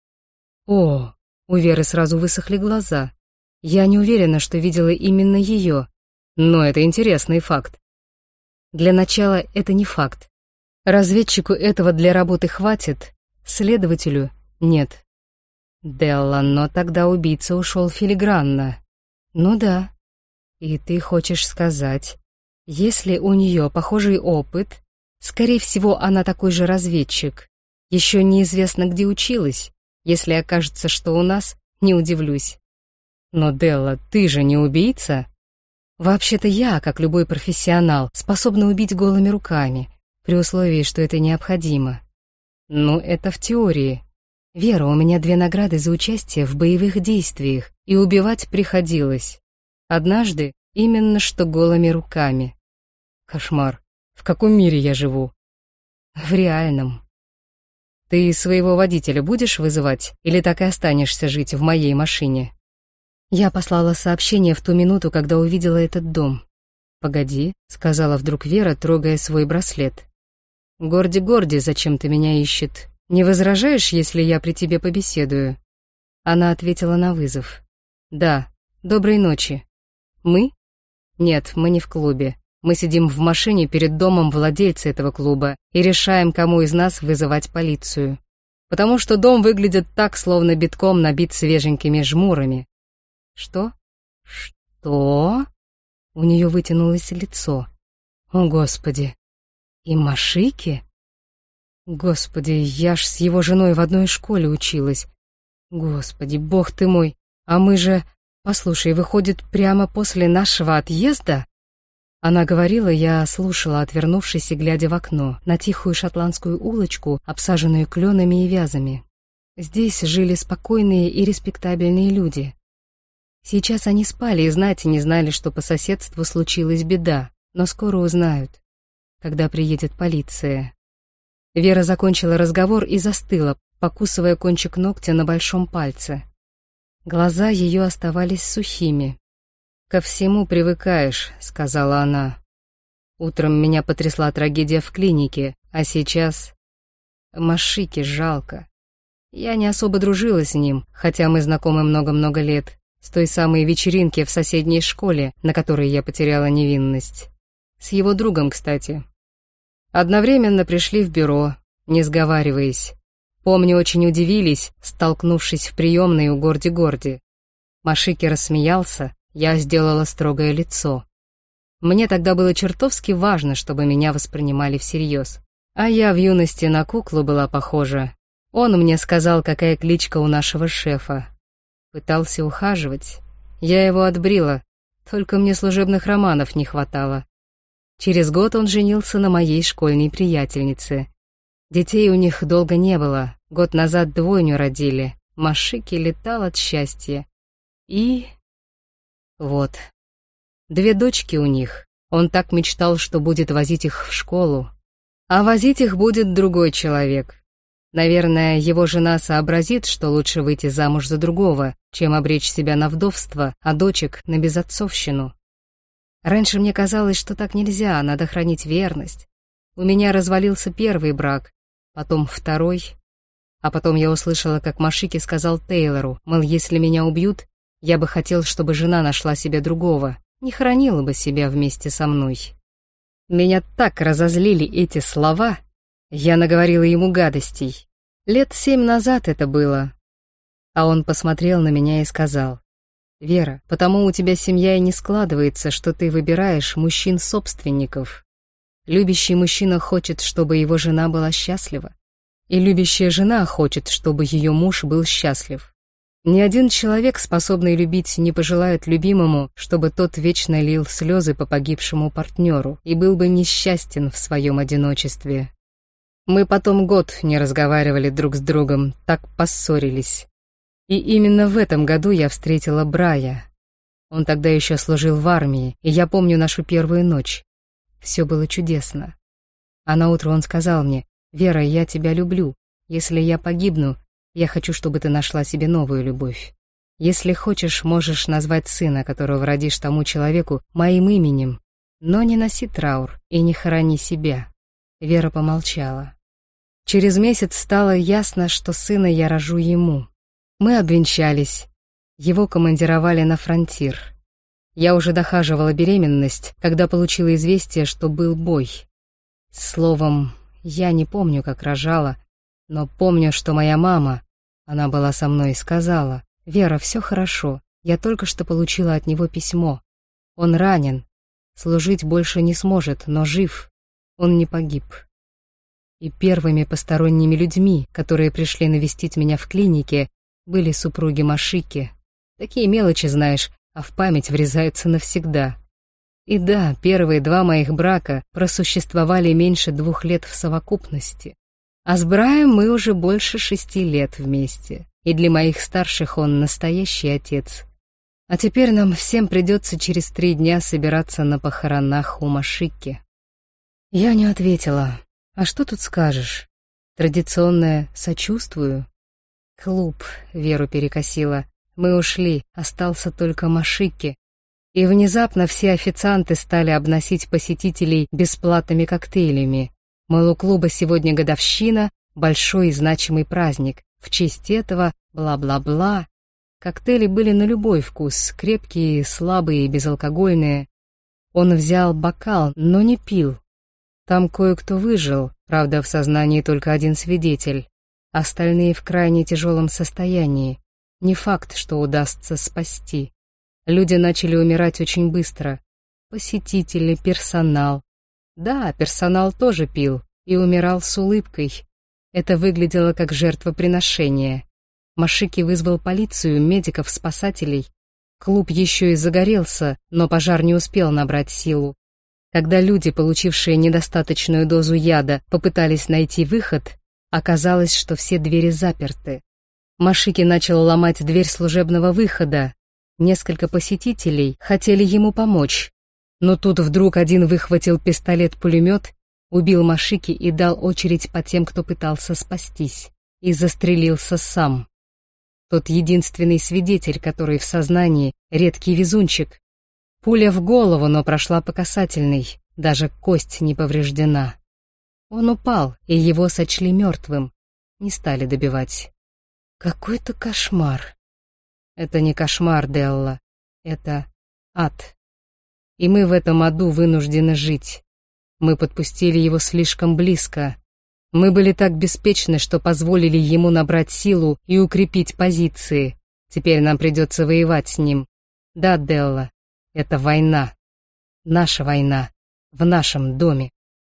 О, у Веры сразу высохли глаза. Я не уверена, что видела именно ее, но это интересный факт. Для начала это не факт. Разведчику этого для работы хватит, следователю нет. Делла, но тогда убийца ушел филигранно. Ну да. И ты хочешь сказать, если у нее похожий опыт, скорее всего, она такой же разведчик. Еще неизвестно, где училась. Если окажется, что у нас, не удивлюсь. Но, Делла, ты же не убийца? Вообще-то я, как любой профессионал, способна убить голыми руками, при условии, что это необходимо. Ну, это в теории. Вера, у меня две награды за участие в боевых действиях, и убивать приходилось. Однажды именно что голыми руками. Кошмар. В каком мире я живу? В реальном. Ты своего водителя будешь вызывать, или так и останешься жить в моей машине? Я послала сообщение в ту минуту, когда увидела этот дом. «Погоди», — сказала вдруг Вера, трогая свой браслет. «Горди-горди, зачем ты меня ищет? Не возражаешь, если я при тебе побеседую?» Она ответила на вызов. «Да, доброй ночи. Мы? Нет, мы не в клубе. Мы сидим в машине перед домом владельца этого клуба и решаем, кому из нас вызывать полицию. Потому что дом выглядит так, словно битком набит свеженькими жмурами». «Что? Что?» У нее вытянулось лицо. «О, Господи! И Машики? Господи, я ж с его женой в одной школе училась. Господи, бог ты мой, а мы же... Послушай, выходит, прямо после нашего отъезда?» Она говорила, я слушала, отвернувшись и глядя в окно, на тихую шотландскую улочку, обсаженную кленами и вязами. Здесь жили спокойные и респектабельные люди. Сейчас они спали и знать не знали, что по соседству случилась беда, но скоро узнают, когда приедет полиция. Вера закончила разговор и застыла, покусывая кончик ногтя на большом пальце. Глаза ее оставались сухими. «Ко всему привыкаешь», — сказала она. Утром меня потрясла трагедия в клинике, а сейчас... Машики жалко. Я не особо дружила с ним, хотя мы знакомы много-много лет, с той самой вечеринки в соседней школе, на которой я потеряла невинность. С его другом, кстати. Одновременно пришли в бюро, не сговариваясь. Помню, очень удивились, столкнувшись в приемной у Горди-Горди. Машики рассмеялся, я сделала строгое лицо. Мне тогда было чертовски важно, чтобы меня воспринимали всерьез. А я в юности на куклу была похожа. Он мне сказал, какая кличка у нашего шефа. Пытался ухаживать. Я его отбрила, только мне служебных романов не хватало. Через год он женился на моей школьной приятельнице. Детей у них долго не было, год назад двойню родили. Машики летал от счастья. И... вот. Две дочки у них. Он так мечтал, что будет возить их в школу. А возить их будет другой человек. Наверное, его жена сообразит, что лучше выйти замуж за другого, чем обречь себя на вдовство, а дочек на безотцовщину. Раньше мне казалось, что так нельзя, надо хранить верность. У меня развалился первый брак, потом второй. А потом я услышала, как Машики сказал Тейлору, мол, если меня убьют, я бы хотел, чтобы жена нашла себе другого, не хоронила бы себя вместе со мной. Меня так разозлили эти слова, я наговорила ему гадостей. Лет семь назад это было. А он посмотрел на меня и сказал: «Вера, потому у тебя семья и не складывается, что ты выбираешь мужчин-собственников. Любящий мужчина хочет, чтобы его жена была счастлива, и любящая жена хочет, чтобы ее муж был счастлив. Ни один человек, способный любить, не пожелает любимому, чтобы тот вечно лил слезы по погибшему партнеру и был бы несчастен в своем одиночестве». Мы потом год не разговаривали друг с другом, так поссорились. И именно в этом году я встретила Брая. Он тогда еще служил в армии, и я помню нашу первую ночь. Все было чудесно. А наутро он сказал мне: «Вера, я тебя люблю. Если я погибну, я хочу, чтобы ты нашла себе новую любовь. Если хочешь, можешь назвать сына, которого родишь тому человеку, моим именем, но не носи траур и не хорони себя». Вера помолчала. Через месяц стало ясно, что сына я рожу ему. Мы обвенчались. Его командировали на фронтир. Я уже дохаживала беременность, когда получила известие, что был бой. Словом, я не помню, как рожала, но помню, что моя мама, она была со мной, и сказала: «Вера, все хорошо, я только что получила от него письмо. Он ранен, служить больше не сможет, но жив, он не погиб». И первыми посторонними людьми, которые пришли навестить меня в клинике, были супруги Машики. Такие мелочи, знаешь, а в память врезаются навсегда. И да, первые два моих брака просуществовали меньше двух лет в совокупности. А с Браем мы уже больше шести лет вместе. И для моих старших он настоящий отец. А теперь нам всем придется через три дня собираться на похоронах у Машики. Я не ответила. А что тут скажешь? Традиционное «сочувствую». Клуб Веру перекосило. Мы ушли, остался только Машики. И внезапно все официанты стали обносить посетителей бесплатными коктейлями. Мол, у клуба сегодня годовщина, большой и значимый праздник. В честь этого бла-бла-бла. Коктейли были на любой вкус, крепкие, слабые, безалкогольные. Он взял бокал, но не пил. Там кое-кто выжил, правда, в сознании только один свидетель. Остальные в крайне тяжелом состоянии. Не факт, что удастся спасти. Люди начали умирать очень быстро. Посетители, персонал. Да, персонал тоже пил и умирал с улыбкой. Это выглядело как жертвоприношение. Машики вызвал полицию, медиков, спасателей. Клуб еще и загорелся, но пожар не успел набрать силу. Когда люди, получившие недостаточную дозу яда, попытались найти выход, оказалось, что все двери заперты. Машики начал ломать дверь служебного выхода. Несколько посетителей хотели ему помочь, но тут вдруг один выхватил пистолет-пулемет, убил Машики и дал очередь по тем, кто пытался спастись, и застрелился сам. Тот единственный свидетель, который в сознании, редкий везунчик. Пуля в голову, но прошла по касательной. даже кость не повреждена. Он упал, и его сочли мертвым, не стали добивать. Какой-то кошмар. Это не кошмар, Делла, это ад. И мы в этом аду вынуждены жить. Мы подпустили его слишком близко. Мы были так беспечны, что позволили ему набрать силу и укрепить позиции. Теперь нам придется воевать с ним. Да, Делла, это война. Наша война. В нашем доме.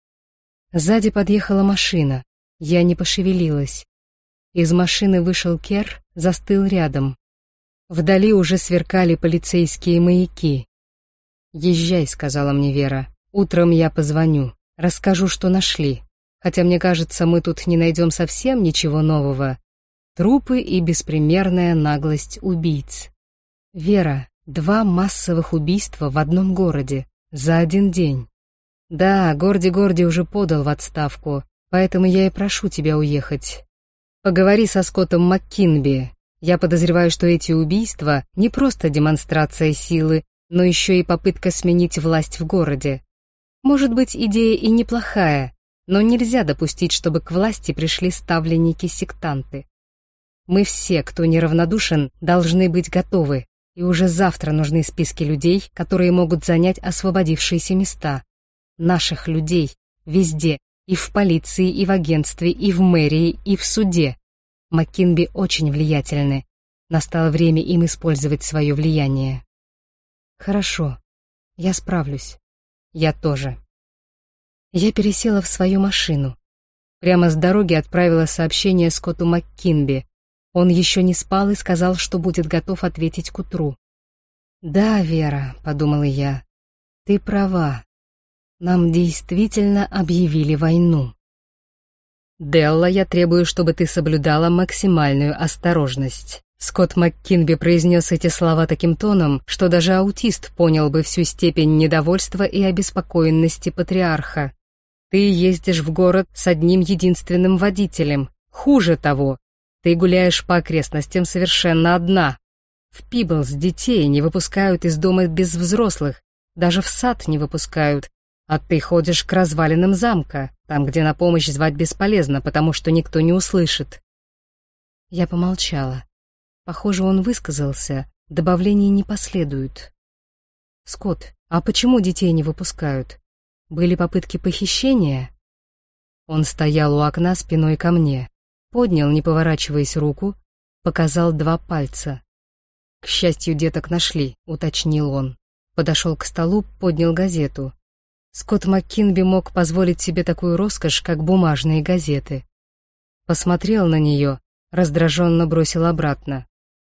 Сзади подъехала машина. Я не пошевелилась. Из машины вышел Кер, застыл рядом. Вдали уже сверкали полицейские маяки. «Езжай», — сказала мне Вера. «Утром я позвоню, расскажу, что нашли. Хотя, мне кажется, мы тут не найдем совсем ничего нового. Трупы и беспримерная наглость убийц. Вера, два массовых убийства в одном городе, за один день. Да, Горди-Горди уже подал в отставку, поэтому я и прошу тебя уехать. Поговори со Скоттом МакКинби. Я подозреваю, что эти убийства не просто демонстрация силы, но еще и попытка сменить власть в городе. Может быть, идея и неплохая, но нельзя допустить, чтобы к власти пришли ставленники-сектанты. Мы все, кто неравнодушен, должны быть готовы, и уже завтра нужны списки людей, которые могут занять освободившиеся места. Наших людей, везде, и в полиции, и в агентстве, и в мэрии, и в суде. МакКинби очень влиятельны. Настало время им использовать свое влияние. Хорошо, я справлюсь. Я тоже. Я пересела в свою машину. Прямо с дороги отправила сообщение Скотту МакКинби. Он еще не спал и сказал, что будет готов ответить к утру. «Да, Вера», — подумала я, — «ты права. Нам действительно объявили войну». «Делла, я требую, чтобы ты соблюдала максимальную осторожность». Скотт МакКинби произнес эти слова таким тоном, что даже аутист понял бы всю степень недовольства и обеспокоенности патриарха. «Ты ездишь в город с одним единственным водителем. Хуже того, ты гуляешь по окрестностям совершенно одна. В Пиблс детей не выпускают из дома без взрослых, даже в сад не выпускают. А ты ходишь к развалинам замка, там, где на помощь звать бесполезно, потому что никто не услышит». Я помолчала. Похоже, он высказался, добавлений не последует. «Скотт, а почему детей не выпускают? Были попытки похищения?» Он стоял у окна спиной ко мне, поднял, не поворачиваясь, руку, показал два пальца. «К счастью, деток нашли», — уточнил он. Подошел к столу, поднял газету. Скотт МакКинби мог позволить себе такую роскошь, как бумажные газеты. Посмотрел на нее, раздраженно бросил обратно.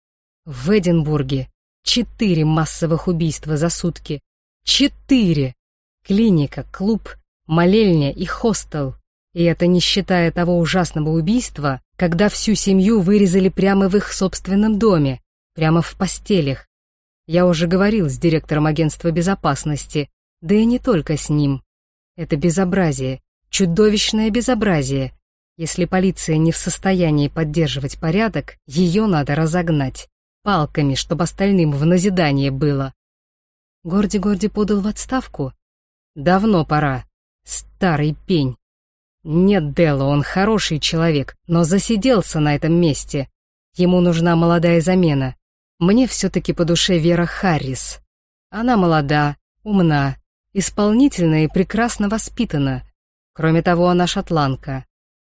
В Эдинбурге четыре массовых убийства за сутки. Четыре! Клиника, клуб, молельня и хостел. И это не считая того ужасного убийства, когда всю семью вырезали прямо в их собственном доме, прямо в постелях. Я уже говорил с директором агентства безопасности, да и не только с ним. Это безобразие, чудовищное безобразие. Если полиция не в состоянии поддерживать порядок, ее надо разогнать. Палками, чтобы остальным в назидание было. Горди-Горди подал в отставку? Давно пора. Старый пень. Нет, Делла, он хороший человек, но засиделся на этом месте. Ему нужна молодая замена. Мне все-таки по душе Вера Харрис. Она молода, умна, исполнительна и прекрасно воспитана. Кроме того, она шотландка.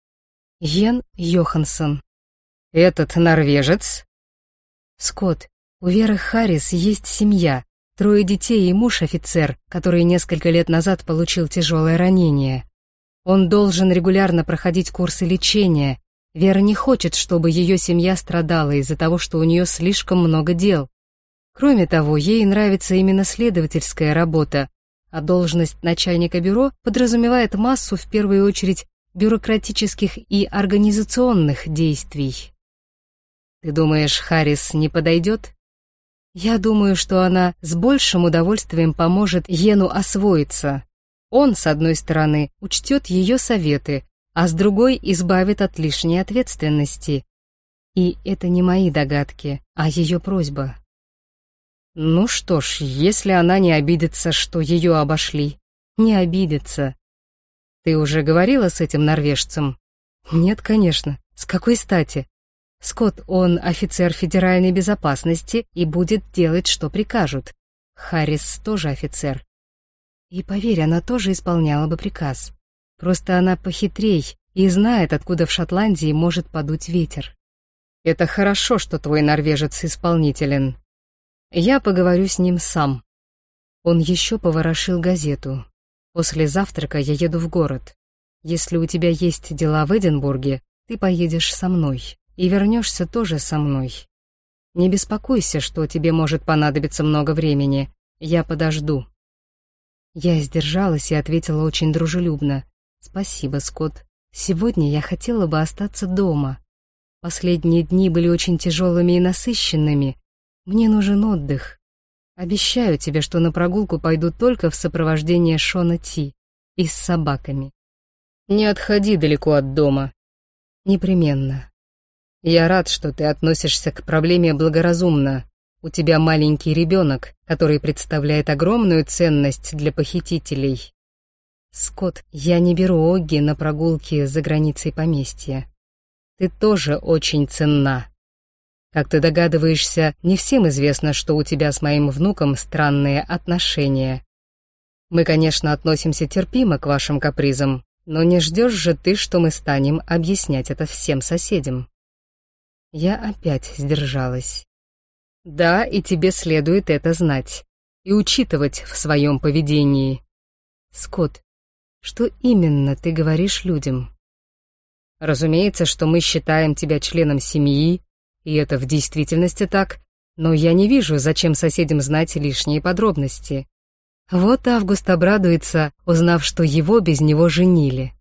Йен Йоханссон. Этот норвежец? Скотт, у Веры Харрис есть семья, трое детей и муж-офицер, который несколько лет назад получил тяжелое ранение. Он должен регулярно проходить курсы лечения. Вера не хочет, чтобы ее семья страдала из-за того, что у нее слишком много дел. Кроме того, ей нравится именно следовательская работа, а должность начальника бюро подразумевает массу, в первую очередь, бюрократических и организационных действий. Ты думаешь, Харрис не подойдет? Я думаю, что она с большим удовольствием поможет Йену освоиться. Он, с одной стороны, учтет ее советы, а с другой избавит от лишней ответственности. И это не мои догадки, а ее просьба. Ну что ж, если она не обидится, что ее обошли. не обидится. Ты уже говорила с этим норвежцем? Нет, конечно. С какой стати? Скотт, он офицер федеральной безопасности и будет делать, что прикажут. Харрис тоже офицер. И поверь, она тоже исполняла бы приказ. Просто она похитрей и знает, откуда в Шотландии может подуть ветер. Это хорошо, что твой норвежец исполнителен. Я поговорю с ним сам. Он еще поворошил газету. После завтрака я еду в город. Если у тебя есть дела в Эдинбурге, ты поедешь со мной и вернешься тоже со мной. Не беспокойся, что тебе может понадобиться много времени. Я подожду. Я сдержалась и ответила очень дружелюбно. Спасибо, Скотт. Сегодня я хотела бы остаться дома. Последние дни были очень тяжелыми и насыщенными. Мне нужен отдых. Обещаю тебе, что на прогулку пойду только в сопровождении Шона Ти и с собаками. Не отходи далеко от дома. Непременно. Я рад, что ты относишься к проблеме благоразумно. У тебя маленький ребенок, который представляет огромную ценность для похитителей. Скотт, я не беру Огги на прогулки за границей поместья. Ты тоже очень ценна. Как ты догадываешься, не всем известно, что у тебя с моим внуком странные отношения. Мы, конечно, относимся терпимо к вашим капризам, но не ждешь же ты, что мы станем объяснять это всем соседям. Я опять сдержалась. Да, и тебе следует это знать и учитывать в своем поведении. Скотт, что именно ты говоришь людям? Разумеется, что мы считаем тебя членом семьи, и это в действительности так, но я не вижу, зачем соседям знать лишние подробности. Вот Август обрадуется, узнав, что его без него женили.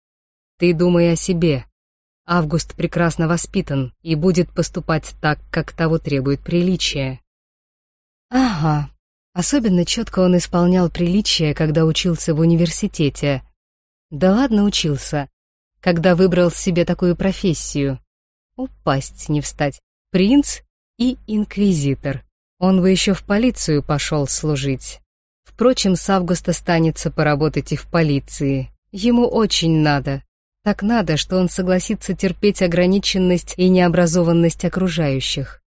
Ты думай о себе. Август прекрасно воспитан и будет поступать так, как того требует приличие. Ага, особенно четко он исполнял приличие, когда учился в университете. Да ладно учился, когда выбрал себе такую профессию. Упасть не встать. Принц и инквизитор. Он бы еще в полицию пошел служить. Впрочем, с августа станется поработать и в полиции. Ему очень надо. Так надо, что он согласится терпеть ограниченность и необразованность окружающих.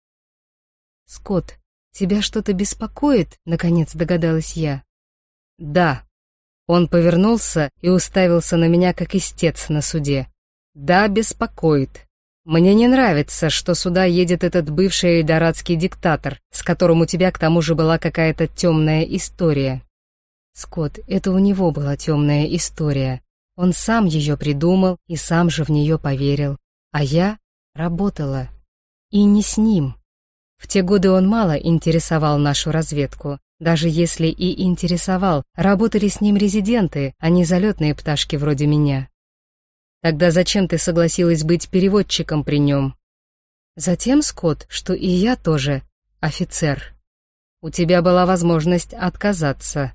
«Скотт, тебя что-то беспокоит?» — наконец догадалась я. «Да». Он повернулся и уставился на меня, как истец на суде. «Да, беспокоит. Мне не нравится, что сюда едет этот бывший эйдорадский диктатор, с которым у тебя к тому же была какая-то темная история». «Скотт, это у него была темная история. Он сам ее придумал и сам же в нее поверил. А я работала. И не с ним. В те годы он мало интересовал нашу разведку. Даже если и интересовал, работали с ним резиденты, а не залетные пташки вроде меня. Тогда зачем ты согласилась быть переводчиком при нем? Затем, Скотт, что и я тоже офицер. У тебя была возможность отказаться.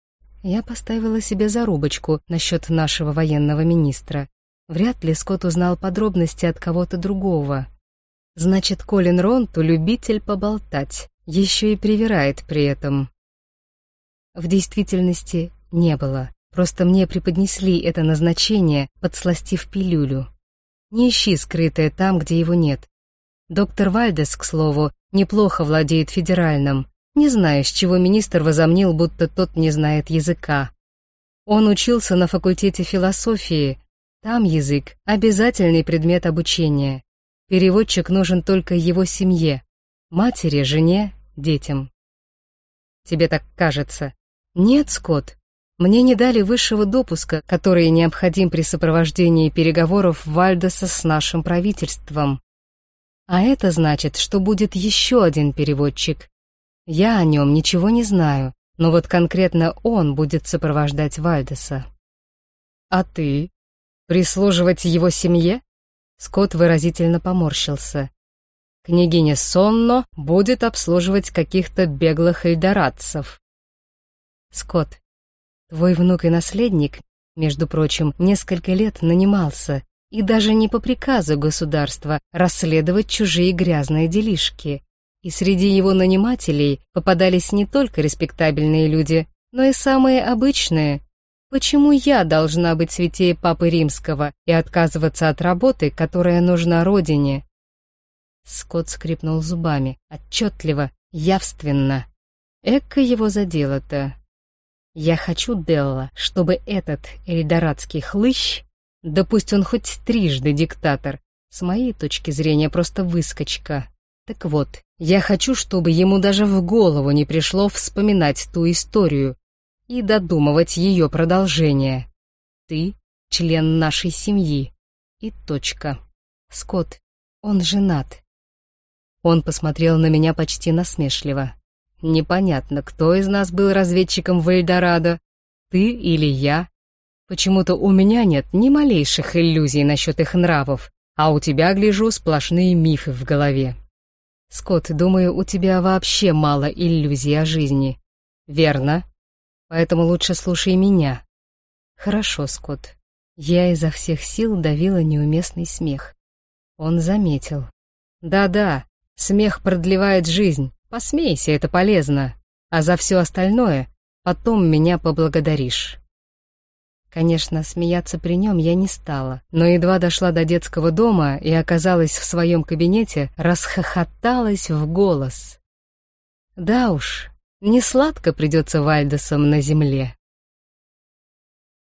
Я поставила себе зарубочку насчет нашего военного министра. Вряд ли Скотт узнал подробности от кого-то другого. Значит, Колин Ронту любитель поболтать, еще и привирает при этом. В действительности не было. Просто мне преподнесли это назначение, подсластив пилюлю. Не ищи скрытое там, где его нет. Доктор Вальдес, к слову, неплохо владеет федеральным. Не знаю, с чего министр возомнил, будто тот не знает языка. Он учился на факультете философии. Там язык — обязательный предмет обучения. Переводчик нужен только его семье, матери, жене, детям. Тебе так кажется? Нет, Скотт. Мне не дали высшего допуска, который необходим при сопровождении переговоров Вальдеса с нашим правительством. А это значит, что будет еще один переводчик. Я о нем ничего не знаю, но вот конкретно он будет сопровождать Вальдеса. А ты? Прислуживать его семье? Скотт выразительно поморщился. Княгиня Сонно будет обслуживать каких-то беглых эльдорадцев. Скотт, твой внук и наследник, между прочим, несколько лет нанимался, и даже не по приказу государства, расследовать чужие грязные делишки. И среди его нанимателей попадались не только респектабельные люди, но и самые обычные, Почему я должна быть святее Папы Римского и отказываться от работы, которая нужна родине? Скотт скрипнул зубами, отчетливо, явственно. Эка его задело-то. Я хочу, Делла, чтобы этот эльдорадский хлыщ, да пусть он хоть трижды диктатор, с моей точки зрения просто выскочка. Так вот, я хочу, чтобы ему даже в голову не пришло вспоминать ту историю и додумывать ее продолжение. Ты — член нашей семьи. И точка. Скотт, он женат. Он посмотрел на меня почти насмешливо. Непонятно, кто из нас был разведчиком в Эльдорадо, ты или я. Почему-то у меня нет ни малейших иллюзий насчет их нравов, а у тебя, гляжу, сплошные мифы в голове. Скотт, думаю, у тебя вообще мало иллюзий о жизни. Верно? Поэтому лучше слушай меня. Хорошо, Скотт. Я изо всех сил давила неуместный смех. Он заметил. Да-да, смех продлевает жизнь. Посмейся, это полезно. А за все остальное потом меня поблагодаришь. Конечно, смеяться при нем я не стала, но едва дошла до детского дома и оказалась в своем кабинете, расхохоталась в голос. Да уж, не сладко придется Вальдесам на земле.